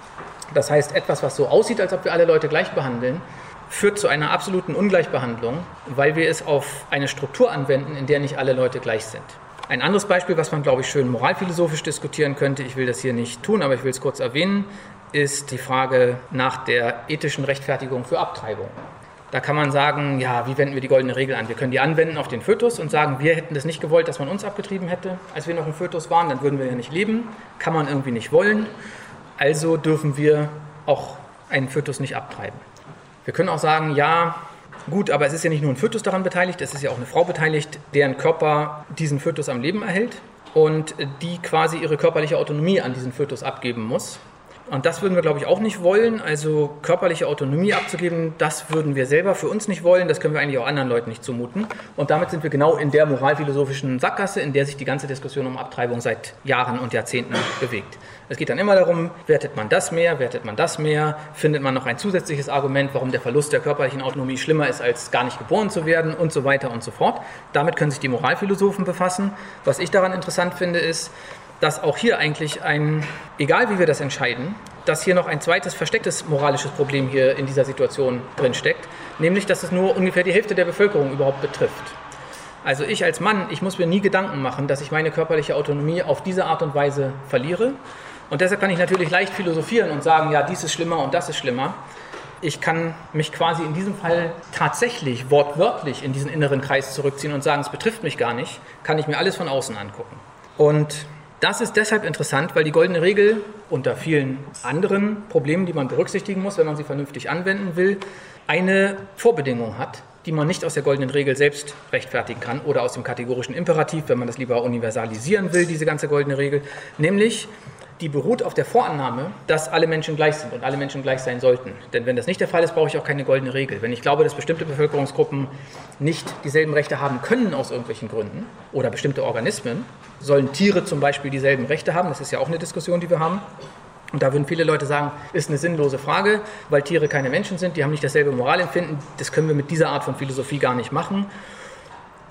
Das heißt, etwas, was so aussieht, als ob wir alle Leute gleich behandeln, führt zu einer absoluten Ungleichbehandlung, weil wir es auf eine Struktur anwenden, in der nicht alle Leute gleich sind. Ein anderes Beispiel, was man, glaube ich, schön moralphilosophisch diskutieren könnte, ich will das hier nicht tun, aber ich will es kurz erwähnen, ist die Frage nach der ethischen Rechtfertigung für Abtreibung. Da kann man sagen, ja, wie wenden wir die goldene Regel an? Wir können die anwenden auf den Fötus und sagen, wir hätten das nicht gewollt, dass man uns abgetrieben hätte, als wir noch ein Fötus waren, dann würden wir ja nicht leben, kann man irgendwie nicht wollen, also dürfen wir auch einen Fötus nicht abtreiben. Wir können auch sagen, ja, gut, aber es ist ja nicht nur ein Fötus daran beteiligt, es ist ja auch eine Frau beteiligt, deren Körper diesen Fötus am Leben erhält und die quasi ihre körperliche Autonomie an diesen Fötus abgeben muss. Und das würden wir, glaube ich, auch nicht wollen. Also körperliche Autonomie abzugeben, das würden wir selber für uns nicht wollen. Das können wir eigentlich auch anderen Leuten nicht zumuten. Und damit sind wir genau in der moralphilosophischen Sackgasse, in der sich die ganze Diskussion um Abtreibung seit Jahren und Jahrzehnten bewegt. Es geht dann immer darum, wertet man das mehr, wertet man das mehr, findet man noch ein zusätzliches Argument, warum der Verlust der körperlichen Autonomie schlimmer ist, als gar nicht geboren zu werden und so weiter und so fort. Damit können sich die Moralphilosophen befassen. Was ich daran interessant finde, ist, dass auch hier eigentlich egal wie wir das entscheiden, dass hier noch ein zweites verstecktes moralisches Problem hier in dieser Situation drinsteckt, nämlich, dass es nur ungefähr die Hälfte der Bevölkerung überhaupt betrifft. Also ich als Mann, ich muss mir nie Gedanken machen, dass ich meine körperliche Autonomie auf diese Art und Weise verliere. Und deshalb kann ich natürlich leicht philosophieren und sagen, ja, dies ist schlimmer und das ist schlimmer. Ich kann mich quasi in diesem Fall tatsächlich wortwörtlich in diesen inneren Kreis zurückziehen und sagen, es betrifft mich gar nicht, kann ich mir alles von außen angucken. Und das ist deshalb interessant, weil die goldene Regel unter vielen anderen Problemen, die man berücksichtigen muss, wenn man sie vernünftig anwenden will, eine Vorbedingung hat, die man nicht aus der goldenen Regel selbst rechtfertigen kann oder aus dem kategorischen Imperativ, wenn man das lieber universalisieren will, diese ganze goldene Regel, nämlich die beruht auf der Vorannahme, dass alle Menschen gleich sind und alle Menschen gleich sein sollten. Denn wenn das nicht der Fall ist, brauche ich auch keine goldene Regel. Wenn ich glaube, dass bestimmte Bevölkerungsgruppen nicht dieselben Rechte haben können aus irgendwelchen Gründen oder bestimmte Organismen, sollen Tiere zum Beispiel dieselben Rechte haben, das ist ja auch eine Diskussion, die wir haben. Und da würden viele Leute sagen, ist eine sinnlose Frage, weil Tiere keine Menschen sind, die haben nicht dasselbe Moralempfinden, das können wir mit dieser Art von Philosophie gar nicht machen.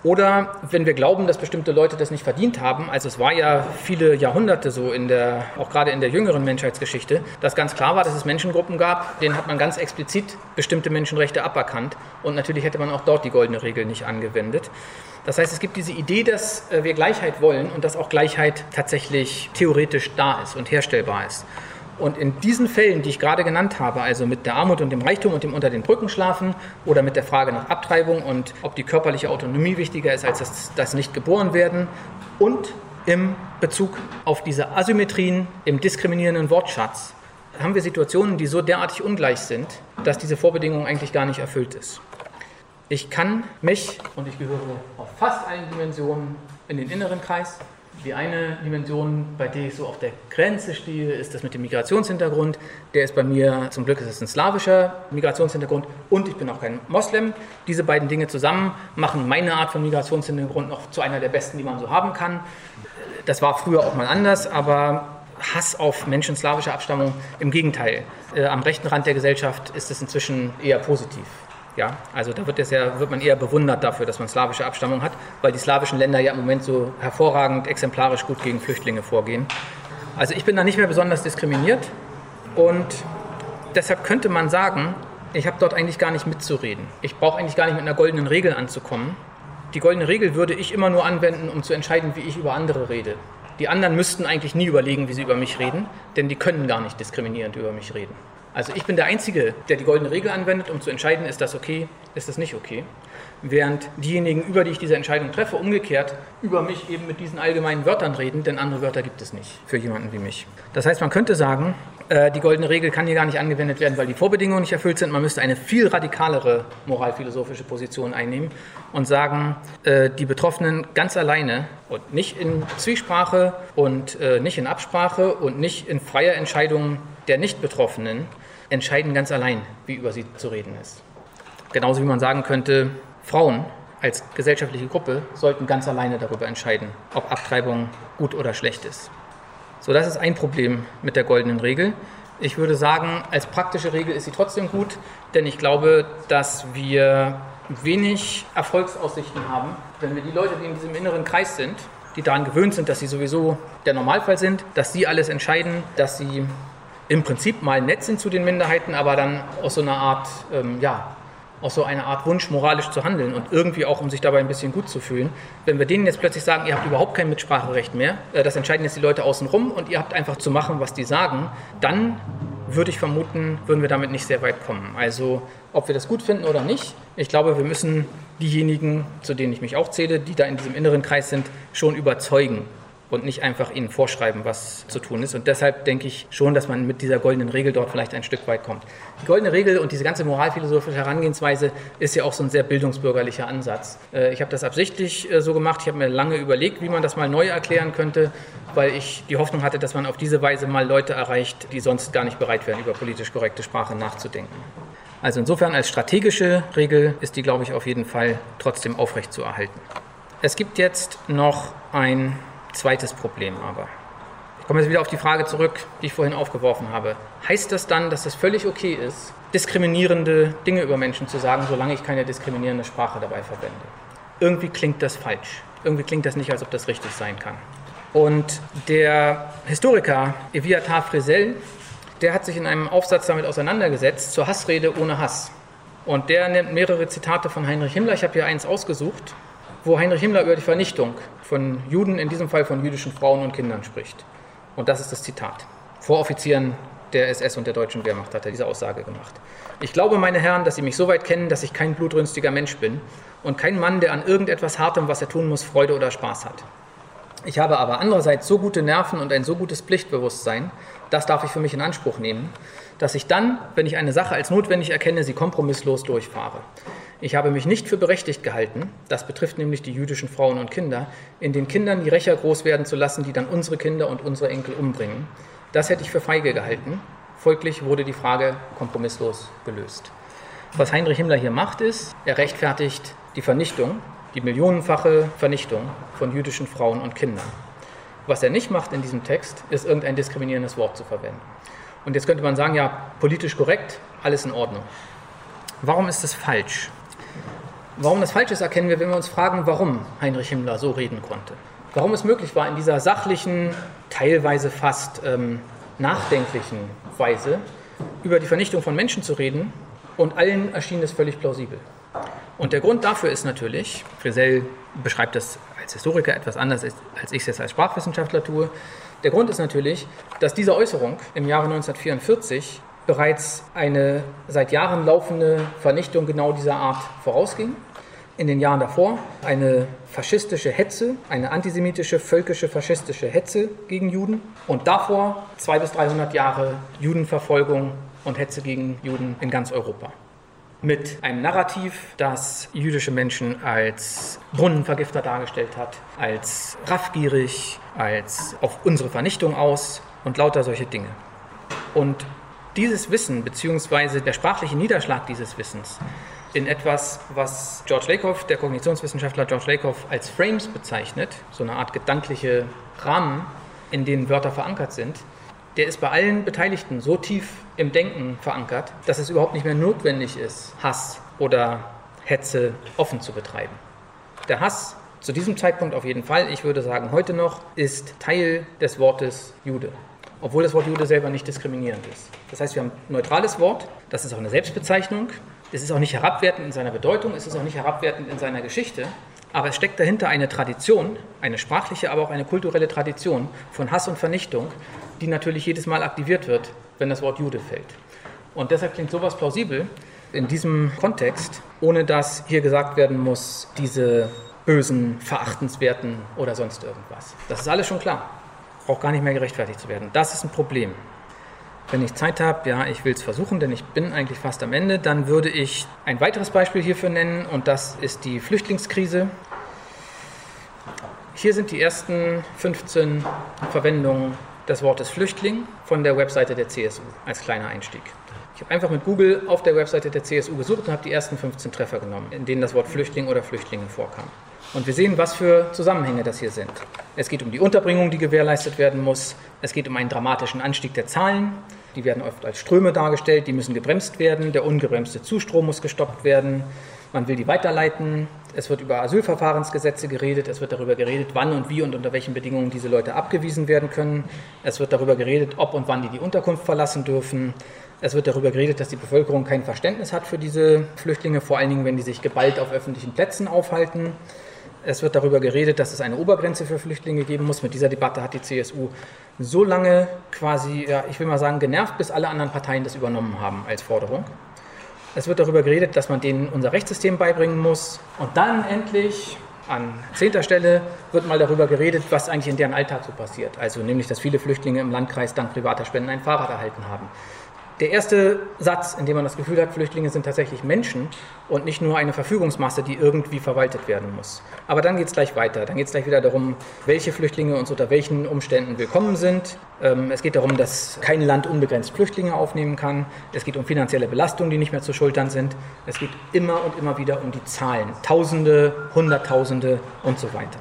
Oder wenn wir glauben, dass bestimmte Leute das nicht verdient haben, also es war ja viele Jahrhunderte so auch gerade in der jüngeren Menschheitsgeschichte, dass ganz klar war, dass es Menschengruppen gab, denen hat man ganz explizit bestimmte Menschenrechte aberkannt und natürlich hätte man auch dort die goldene Regel nicht angewendet. Das heißt, es gibt diese Idee, dass wir Gleichheit wollen und dass auch Gleichheit tatsächlich theoretisch da ist und herstellbar ist. Und in diesen Fällen, die ich gerade genannt habe, also mit der Armut und dem Reichtum und dem unter den Brücken schlafen oder mit der Frage nach Abtreibung und ob die körperliche Autonomie wichtiger ist als das Nicht-Geboren-Werden und im Bezug auf diese Asymmetrien im diskriminierenden Wortschatz, haben wir Situationen, die so derartig ungleich sind, dass diese Vorbedingung eigentlich gar nicht erfüllt ist. Ich kann mich, und ich gehöre auf fast allen Dimensionen in den inneren Kreis. Die eine Dimension, bei der ich so auf der Grenze stehe, ist das mit dem Migrationshintergrund. Der ist bei mir, zum Glück ist es ein slawischer Migrationshintergrund und ich bin auch kein Moslem. Diese beiden Dinge zusammen machen meine Art von Migrationshintergrund noch zu einer der besten, die man so haben kann. Das war früher auch mal anders, aber Hass auf Menschen slawischer Abstammung im Gegenteil. Am rechten Rand der Gesellschaft ist es inzwischen eher positiv. Ja, also da wird man eher bewundert dafür, dass man slawische Abstammung hat, weil die slawischen Länder ja im Moment so hervorragend, exemplarisch gut gegen Flüchtlinge vorgehen. Also ich bin da nicht mehr besonders diskriminiert und deshalb könnte man sagen, ich habe dort eigentlich gar nicht mitzureden. Ich brauche eigentlich gar nicht mit einer goldenen Regel anzukommen. Die goldene Regel würde ich immer nur anwenden, um zu entscheiden, wie ich über andere rede. Die anderen müssten eigentlich nie überlegen, wie sie über mich reden, denn die können gar nicht diskriminierend über mich reden. Also ich bin der Einzige, der die goldene Regel anwendet, um zu entscheiden, ist das okay, ist das nicht okay. Während diejenigen, über die ich diese Entscheidung treffe, umgekehrt über mich eben mit diesen allgemeinen Wörtern reden, denn andere Wörter gibt es nicht für jemanden wie mich. Das heißt, man könnte sagen, die goldene Regel kann hier gar nicht angewendet werden, weil die Vorbedingungen nicht erfüllt sind. Man müsste eine viel radikalere moralphilosophische Position einnehmen und sagen, die Betroffenen ganz alleine und nicht in Zwiesprache und nicht in Absprache und nicht in freier Entscheidung der Nicht-Betroffenen entscheiden ganz allein, wie über sie zu reden ist. Genauso wie man sagen könnte, Frauen als gesellschaftliche Gruppe sollten ganz alleine darüber entscheiden, ob Abtreibung gut oder schlecht ist. So, das ist ein Problem mit der goldenen Regel. Ich würde sagen, als praktische Regel ist sie trotzdem gut, denn ich glaube, dass wir wenig Erfolgsaussichten haben, wenn wir die Leute, die in diesem inneren Kreis sind, die daran gewöhnt sind, dass sie sowieso der Normalfall sind, dass sie alles entscheiden, dass sie im Prinzip mal nett sind zu den Minderheiten, aber dann aus so einer Art, aus so einer Art Wunsch, moralisch zu handeln und irgendwie auch, um sich dabei ein bisschen gut zu fühlen. Wenn wir denen jetzt plötzlich sagen, ihr habt überhaupt kein Mitspracherecht mehr, das entscheiden jetzt die Leute außenrum und ihr habt einfach zu machen, was die sagen, dann würde ich vermuten, würden wir damit nicht sehr weit kommen. Also, ob wir das gut finden oder nicht, ich glaube, wir müssen diejenigen, zu denen ich mich auch zähle, die da in diesem inneren Kreis sind, schon überzeugen und nicht einfach ihnen vorschreiben, was zu tun ist. Und deshalb denke ich schon, dass man mit dieser goldenen Regel dort vielleicht ein Stück weit kommt. Die goldene Regel und diese ganze moralphilosophische Herangehensweise ist ja auch so ein sehr bildungsbürgerlicher Ansatz. Ich habe das absichtlich so gemacht. Ich habe mir lange überlegt, wie man das mal neu erklären könnte, weil ich die Hoffnung hatte, dass man auf diese Weise mal Leute erreicht, die sonst gar nicht bereit wären, über politisch korrekte Sprache nachzudenken. Also insofern als strategische Regel ist die, glaube ich, auf jeden Fall trotzdem aufrechtzuerhalten. Es gibt jetzt noch ein zweites Problem aber. Ich komme jetzt wieder auf die Frage zurück, die ich vorhin aufgeworfen habe. Heißt das dann, dass es völlig okay ist, diskriminierende Dinge über Menschen zu sagen, solange ich keine diskriminierende Sprache dabei verwende? Irgendwie klingt das falsch. Irgendwie klingt das nicht, als ob das richtig sein kann. Und der Historiker Eviatar Frisell, der hat sich in einem Aufsatz damit auseinandergesetzt, zur Hassrede ohne Hass. Und der nimmt mehrere Zitate von Heinrich Himmler. Ich habe hier eins ausgesucht, wo Heinrich Himmler über die Vernichtung von Juden, in diesem Fall von jüdischen Frauen und Kindern spricht. Und das ist das Zitat. Vor Offizieren der SS und der deutschen Wehrmacht hat er diese Aussage gemacht. Ich glaube, meine Herren, dass Sie mich so weit kennen, dass ich kein blutrünstiger Mensch bin und kein Mann, der an irgendetwas Hartem, was er tun muss, Freude oder Spaß hat. Ich habe aber andererseits so gute Nerven und ein so gutes Pflichtbewusstsein, das darf ich für mich in Anspruch nehmen, dass ich dann, wenn ich eine Sache als notwendig erkenne, sie kompromisslos durchfahre. Ich habe mich nicht für berechtigt gehalten, das betrifft nämlich die jüdischen Frauen und Kinder, in den Kindern die Rächer groß werden zu lassen, die dann unsere Kinder und unsere Enkel umbringen. Das hätte ich für feige gehalten. Folglich wurde die Frage kompromisslos gelöst. Was Heinrich Himmler hier macht, ist, er rechtfertigt die Vernichtung, die millionenfache Vernichtung von jüdischen Frauen und Kindern. Was er nicht macht in diesem Text, ist irgendein diskriminierendes Wort zu verwenden. Und jetzt könnte man sagen, ja, politisch korrekt, alles in Ordnung. Warum ist das falsch? Warum das falsch ist, erkennen wir, wenn wir uns fragen, warum Heinrich Himmler so reden konnte. Warum es möglich war, in dieser sachlichen, teilweise fast nachdenklichen Weise über die Vernichtung von Menschen zu reden, und allen erschien es völlig plausibel. Und der Grund dafür ist natürlich, Frisell beschreibt das als Historiker etwas anders, als ich es jetzt als Sprachwissenschaftler tue, der Grund ist natürlich, dass diese Äußerung im Jahre 1944 bereits eine seit Jahren laufende Vernichtung genau dieser Art vorausging. In den Jahren davor eine faschistische Hetze, eine antisemitische, völkische, faschistische Hetze gegen Juden und davor 200 bis 300 Jahre Judenverfolgung und Hetze gegen Juden in ganz Europa. Mit einem Narrativ, das jüdische Menschen als Brunnenvergifter dargestellt hat, als raffgierig, als auf unsere Vernichtung aus und lauter solche Dinge. Und dieses Wissen, beziehungsweise der sprachliche Niederschlag dieses Wissens in etwas, was George Lakoff, der Kognitionswissenschaftler George Lakoff, als Frames bezeichnet, so eine Art gedankliche Rahmen, in denen Wörter verankert sind, der ist bei allen Beteiligten so tief im Denken verankert, dass es überhaupt nicht mehr notwendig ist, Hass oder Hetze offen zu betreiben. Der Hass, zu diesem Zeitpunkt auf jeden Fall, ich würde sagen heute noch, ist Teil des Wortes Jude, obwohl das Wort Jude selber nicht diskriminierend ist. Das heißt, wir haben ein neutrales Wort, das ist auch eine Selbstbezeichnung, es ist auch nicht herabwertend in seiner Bedeutung, es ist auch nicht herabwertend in seiner Geschichte, aber es steckt dahinter eine Tradition, eine sprachliche, aber auch eine kulturelle Tradition von Hass und Vernichtung, die natürlich jedes Mal aktiviert wird, wenn das Wort Jude fällt. Und deshalb klingt sowas plausibel in diesem Kontext, ohne dass hier gesagt werden muss, diese bösen, verachtenswerten oder sonst irgendwas. Das ist alles schon klar. Braucht gar nicht mehr gerechtfertigt zu werden. Das ist ein Problem. Wenn ich Zeit habe, ja, ich will es versuchen, denn ich bin eigentlich fast am Ende, dann würde ich ein weiteres Beispiel hierfür nennen und das ist die Flüchtlingskrise. Hier sind die ersten 15 Verwendungen des Wortes Flüchtling von der Webseite der CSU als kleiner Einstieg. Ich habe einfach mit Google auf der Webseite der CSU gesucht und habe die ersten 15 Treffer genommen, in denen das Wort Flüchtling oder Flüchtlinge vorkam. Und wir sehen, was für Zusammenhänge das hier sind. Es geht um die Unterbringung, die gewährleistet werden muss. Es geht um einen dramatischen Anstieg der Zahlen. Die werden oft als Ströme dargestellt, die müssen gebremst werden. Der ungebremste Zustrom muss gestoppt werden. Man will die weiterleiten. Es wird über Asylverfahrensgesetze geredet. Es wird darüber geredet, wann und wie und unter welchen Bedingungen diese Leute abgewiesen werden können. Es wird darüber geredet, ob und wann die Unterkunft verlassen dürfen. Es wird darüber geredet, dass die Bevölkerung kein Verständnis hat für diese Flüchtlinge, vor allen Dingen, wenn die sich geballt auf öffentlichen Plätzen aufhalten. Es wird darüber geredet, dass es eine Obergrenze für Flüchtlinge geben muss. Mit dieser Debatte hat die CSU so lange quasi, ja, ich will mal sagen, genervt, bis alle anderen Parteien das übernommen haben als Forderung. Es wird darüber geredet, dass man denen unser Rechtssystem beibringen muss. Und dann endlich, an 10. Stelle, wird mal darüber geredet, was eigentlich in deren Alltag so passiert. Also nämlich, dass viele Flüchtlinge im Landkreis dank privater Spenden ein Fahrrad erhalten haben. Der erste Satz, in dem man das Gefühl hat, Flüchtlinge sind tatsächlich Menschen und nicht nur eine Verfügungsmasse, die irgendwie verwaltet werden muss. Aber dann geht es gleich weiter. Dann geht es gleich wieder darum, welche Flüchtlinge uns unter welchen Umständen willkommen sind. Es geht darum, dass kein Land unbegrenzt Flüchtlinge aufnehmen kann. Es geht um finanzielle Belastungen, die nicht mehr zu schultern sind. Es geht immer und immer wieder um die Zahlen. Tausende, Hunderttausende und so weiter.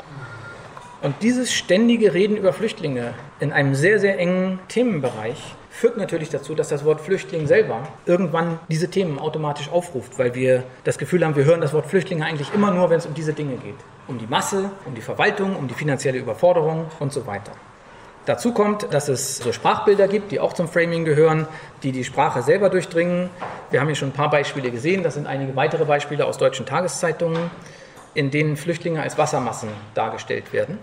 Und dieses ständige Reden über Flüchtlinge in einem sehr, sehr engen Themenbereich führt natürlich dazu, dass das Wort Flüchtling selber irgendwann diese Themen automatisch aufruft, weil wir das Gefühl haben, wir hören das Wort Flüchtlinge eigentlich immer nur, wenn es um diese Dinge geht. Um die Masse, um die Verwaltung, um die finanzielle Überforderung und so weiter. Dazu kommt, dass es so Sprachbilder gibt, die auch zum Framing gehören, die die Sprache selber durchdringen. Wir haben hier schon ein paar Beispiele gesehen, das sind einige weitere Beispiele aus deutschen Tageszeitungen, in denen Flüchtlinge als Wassermassen dargestellt werden.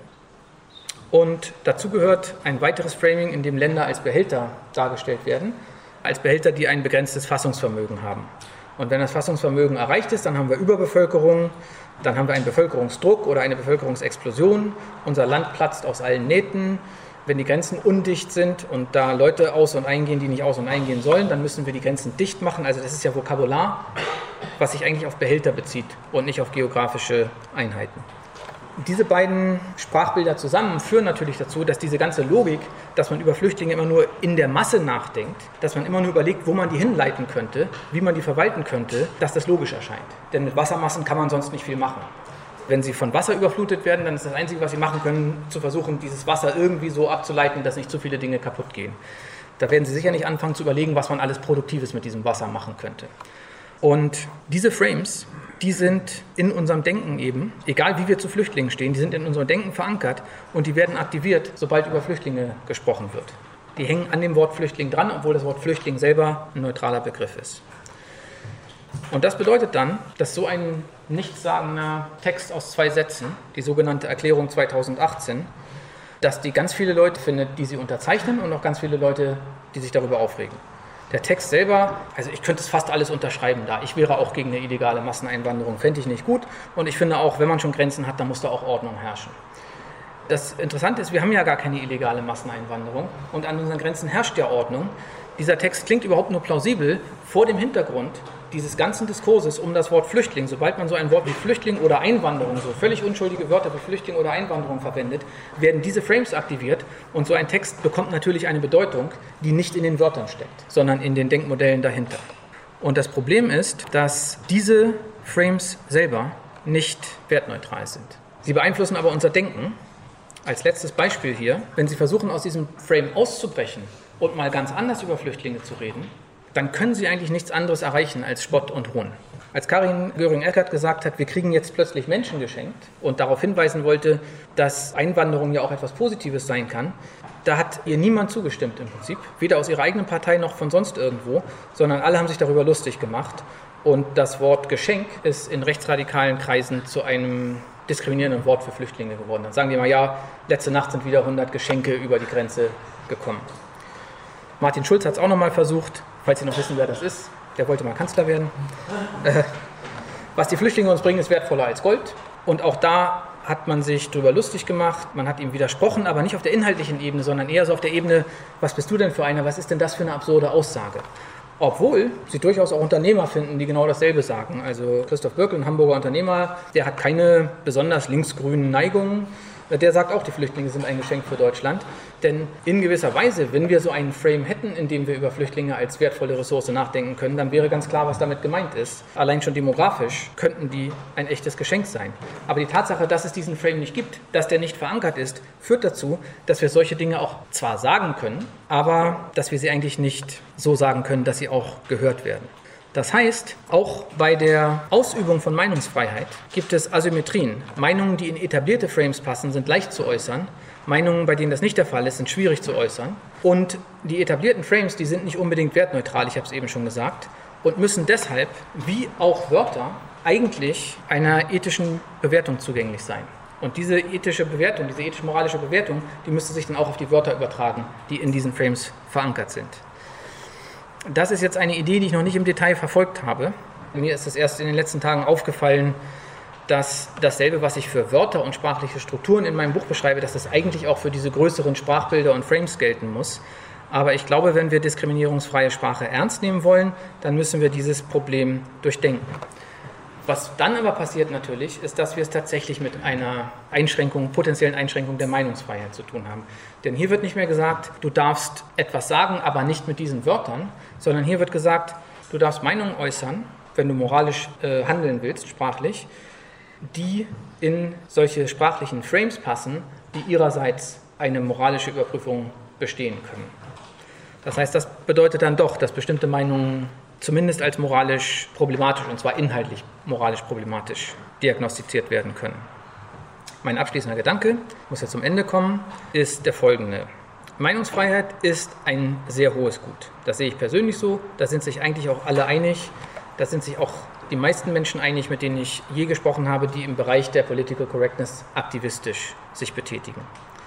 Und dazu gehört ein weiteres Framing, in dem Länder als Behälter dargestellt werden, als Behälter, die ein begrenztes Fassungsvermögen haben. Und wenn das Fassungsvermögen erreicht ist, dann haben wir Überbevölkerung, dann haben wir einen Bevölkerungsdruck oder eine Bevölkerungsexplosion. Unser Land platzt aus allen Nähten. Wenn die Grenzen undicht sind und da Leute aus- und eingehen, die nicht aus- und eingehen sollen, dann müssen wir die Grenzen dicht machen. Also das ist ja Vokabular, was sich eigentlich auf Behälter bezieht und nicht auf geografische Einheiten. Diese beiden Sprachbilder zusammen führen natürlich dazu, dass diese ganze Logik, dass man über Flüchtlinge immer nur in der Masse nachdenkt, dass man immer nur überlegt, wo man die hinleiten könnte, wie man die verwalten könnte, dass das logisch erscheint. Denn mit Wassermassen kann man sonst nicht viel machen. Wenn sie von Wasser überflutet werden, dann ist das Einzige, was sie machen können, zu versuchen, dieses Wasser irgendwie so abzuleiten, dass nicht zu viele Dinge kaputt gehen. Da werden sie sicher nicht anfangen zu überlegen, was man alles Produktives mit diesem Wasser machen könnte. Und diese Frames die sind in unserem Denken eben, egal wie wir zu Flüchtlingen stehen, die sind in unserem Denken verankert und die werden aktiviert, sobald über Flüchtlinge gesprochen wird. Die hängen an dem Wort Flüchtling dran, obwohl das Wort Flüchtling selber ein neutraler Begriff ist. Und das bedeutet dann, dass so ein nichtssagender Text aus 2 Sätzen, die sogenannte Erklärung 2018, dass die ganz viele Leute findet, die sie unterzeichnen und auch ganz viele Leute, die sich darüber aufregen. Der Text selber, also ich könnte es fast alles unterschreiben da. Ich wäre auch gegen eine illegale Masseneinwanderung, fände ich nicht gut. Und ich finde auch, wenn man schon Grenzen hat, dann muss da auch Ordnung herrschen. Das Interessante ist, wir haben ja gar keine illegale Masseneinwanderung und an unseren Grenzen herrscht ja Ordnung. Dieser Text klingt überhaupt nur plausibel vor dem Hintergrund dieses ganzen Diskurses um das Wort Flüchtling. Sobald man so ein Wort wie Flüchtling oder Einwanderung, so völlig unschuldige Wörter wie Flüchtling oder Einwanderung verwendet, werden diese Frames aktiviert und so ein Text bekommt natürlich eine Bedeutung, die nicht in den Wörtern steckt, sondern in den Denkmodellen dahinter. Und das Problem ist, dass diese Frames selber nicht wertneutral sind. Sie beeinflussen aber unser Denken. Als letztes Beispiel hier, wenn Sie versuchen, aus diesem Frame auszubrechen und mal ganz anders über Flüchtlinge zu reden, dann können Sie eigentlich nichts anderes erreichen als Spott und Hohn. Als Karin Göring-Eckardt gesagt hat, wir kriegen jetzt plötzlich Menschen geschenkt und darauf hinweisen wollte, dass Einwanderung ja auch etwas Positives sein kann, da hat ihr niemand zugestimmt im Prinzip, weder aus ihrer eigenen Partei noch von sonst irgendwo, sondern alle haben sich darüber lustig gemacht. Und das Wort Geschenk ist in rechtsradikalen Kreisen zu einem diskriminierenden Wort für Flüchtlinge geworden. Dann sagen die mal, ja, letzte Nacht sind wieder 100 Geschenke über die Grenze gekommen. Martin Schulz hat es auch nochmal versucht, falls Sie noch wissen, wer das ist. Der wollte mal Kanzler werden. Was die Flüchtlinge uns bringen, ist wertvoller als Gold. Und auch da hat man sich darüber lustig gemacht. Man hat ihm widersprochen, aber nicht auf der inhaltlichen Ebene, sondern eher so auf der Ebene, was bist du denn für einer, was ist denn das für eine absurde Aussage? Obwohl sie durchaus auch Unternehmer finden, die genau dasselbe sagen. Also Christoph Bürkel, ein Hamburger Unternehmer, der hat keine besonders linksgrünen Neigungen. Der sagt auch, die Flüchtlinge sind ein Geschenk für Deutschland. Denn in gewisser Weise, wenn wir so einen Frame hätten, in dem wir über Flüchtlinge als wertvolle Ressource nachdenken können, dann wäre ganz klar, was damit gemeint ist. Allein schon demografisch könnten die ein echtes Geschenk sein. Aber die Tatsache, dass es diesen Frame nicht gibt, dass der nicht verankert ist, führt dazu, dass wir solche Dinge auch zwar sagen können, aber dass wir sie eigentlich nicht so sagen können, dass sie auch gehört werden. Das heißt, auch bei der Ausübung von Meinungsfreiheit gibt es Asymmetrien. Meinungen, die in etablierte Frames passen, sind leicht zu äußern. Meinungen, bei denen das nicht der Fall ist, sind schwierig zu äußern. Und die etablierten Frames, die sind nicht unbedingt wertneutral, ich habe es eben schon gesagt, und müssen deshalb, wie auch Wörter, eigentlich einer ethischen Bewertung zugänglich sein. Und diese ethische Bewertung, diese ethisch-moralische Bewertung, die müsste sich dann auch auf die Wörter übertragen, die in diesen Frames verankert sind. Das ist jetzt eine Idee, die ich noch nicht im Detail verfolgt habe. Mir ist es erst in den letzten Tagen aufgefallen, dass dasselbe, was ich für Wörter und sprachliche Strukturen in meinem Buch beschreibe, dass das eigentlich auch für diese größeren Sprachbilder und Frames gelten muss. Aber ich glaube, wenn wir diskriminierungsfreie Sprache ernst nehmen wollen, dann müssen wir dieses Problem durchdenken. Was dann aber passiert natürlich, ist, dass wir es tatsächlich mit einer potenziellen Einschränkung der Meinungsfreiheit zu tun haben. Denn hier wird nicht mehr gesagt, du darfst etwas sagen, aber nicht mit diesen Wörtern, sondern hier wird gesagt, du darfst Meinungen äußern, wenn du moralisch handeln willst, sprachlich, die in solche sprachlichen Frames passen, die ihrerseits eine moralische Überprüfung bestehen können. Das heißt, das bedeutet dann doch, dass bestimmte Meinungen zumindest als moralisch problematisch, und zwar inhaltlich moralisch problematisch, diagnostiziert werden können. Mein abschließender Gedanke, muss jetzt zum Ende kommen, ist der folgende. Meinungsfreiheit ist ein sehr hohes Gut. Das sehe ich persönlich so, da sind sich eigentlich auch alle einig, da sind sich auch die meisten Menschen einig, mit denen ich je gesprochen habe, die im Bereich der Political Correctness aktivistisch sich betätigen.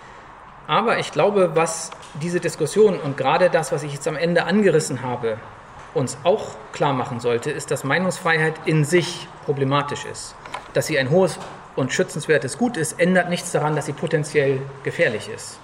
Aber ich glaube, was diese Diskussion und gerade das, was ich jetzt am Ende angerissen habe, uns auch klar machen sollte, ist, dass Meinungsfreiheit in sich problematisch ist. Dass sie ein hohes und schützenswertes Gut ist, ändert nichts daran, dass sie potenziell gefährlich ist.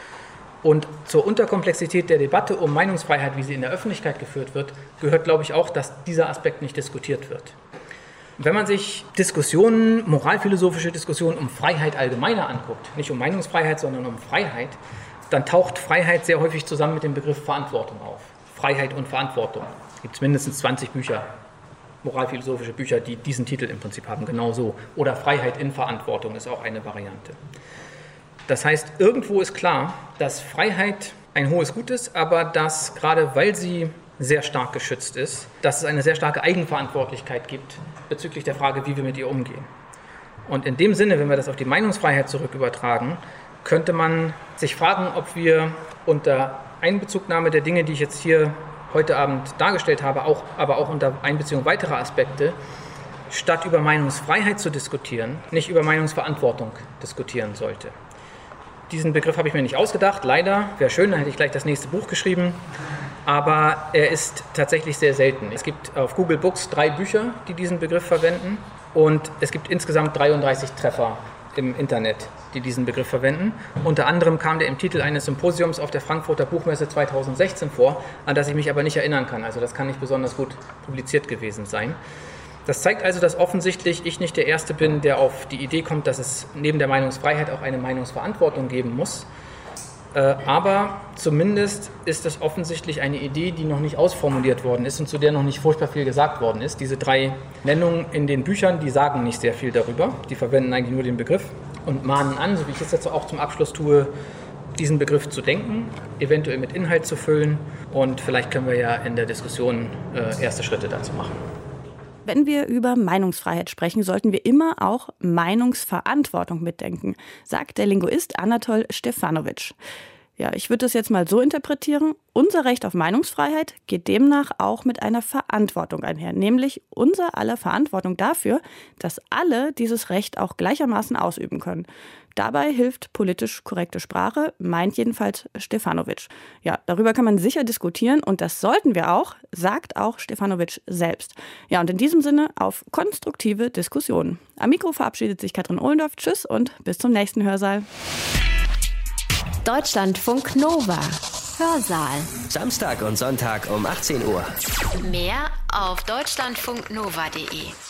Und zur Unterkomplexität der Debatte um Meinungsfreiheit, wie sie in der Öffentlichkeit geführt wird, gehört, glaube ich, auch, dass dieser Aspekt nicht diskutiert wird. Wenn man sich Diskussionen, moralphilosophische Diskussionen um Freiheit allgemeiner anguckt, nicht um Meinungsfreiheit, sondern um Freiheit, dann taucht Freiheit sehr häufig zusammen mit dem Begriff Verantwortung auf. Freiheit und Verantwortung. Es gibt mindestens 20 Bücher, moralphilosophische Bücher, die diesen Titel im Prinzip haben, genau so. Oder Freiheit in Verantwortung ist auch eine Variante. Das heißt, irgendwo ist klar, dass Freiheit ein hohes Gut ist, aber dass gerade weil sie sehr stark geschützt ist, dass es eine sehr starke Eigenverantwortlichkeit gibt bezüglich der Frage, wie wir mit ihr umgehen. Und in dem Sinne, wenn wir das auf die Meinungsfreiheit zurück übertragen, könnte man sich fragen, ob wir unter Einbezugnahme der Dinge, die ich jetzt hier heute Abend dargestellt habe, aber auch unter Einbeziehung weiterer Aspekte, statt über Meinungsfreiheit zu diskutieren, nicht über Meinungsverantwortung diskutieren sollte. Diesen Begriff habe ich mir nicht ausgedacht, leider. Wäre schön, dann hätte ich gleich das nächste Buch geschrieben. Aber er ist tatsächlich sehr selten. Es gibt auf Google Books 3 Bücher, die diesen Begriff verwenden. Und es gibt insgesamt 33 Treffer im Internet, die diesen Begriff verwenden. Unter anderem kam der im Titel eines Symposiums auf der Frankfurter Buchmesse 2016 vor, an das ich mich aber nicht erinnern kann. Also das kann nicht besonders gut publiziert gewesen sein. Das zeigt also, dass offensichtlich ich nicht der Erste bin, der auf die Idee kommt, dass es neben der Meinungsfreiheit auch eine Meinungsverantwortung geben muss. Aber zumindest ist es offensichtlich eine Idee, die noch nicht ausformuliert worden ist und zu der noch nicht furchtbar viel gesagt worden ist. Diese 3 Nennungen in den Büchern, die sagen nicht sehr viel darüber. Die verwenden eigentlich nur den Begriff und mahnen an, so wie ich es jetzt auch zum Abschluss tue, diesen Begriff zu denken, eventuell mit Inhalt zu füllen. Und vielleicht können wir ja in der Diskussion erste Schritte dazu machen. Wenn wir über Meinungsfreiheit sprechen, sollten wir immer auch Meinungsverantwortung mitdenken, sagt der Linguist Anatol Stefanovic. Ja, ich würde das jetzt mal so interpretieren. Unser Recht auf Meinungsfreiheit geht demnach auch mit einer Verantwortung einher, nämlich unser aller Verantwortung dafür, dass alle dieses Recht auch gleichermaßen ausüben können. Dabei hilft politisch korrekte Sprache, meint jedenfalls Stefanovic. Ja, darüber kann man sicher diskutieren und das sollten wir auch, sagt auch Stefanovic selbst. Ja, und in diesem Sinne auf konstruktive Diskussionen. Am Mikro verabschiedet sich Katrin Ohlendorf. Tschüss und bis zum nächsten Hörsaal. Deutschlandfunk Nova. Hörsaal. Samstag und Sonntag um 18 Uhr. Mehr auf deutschlandfunknova.de.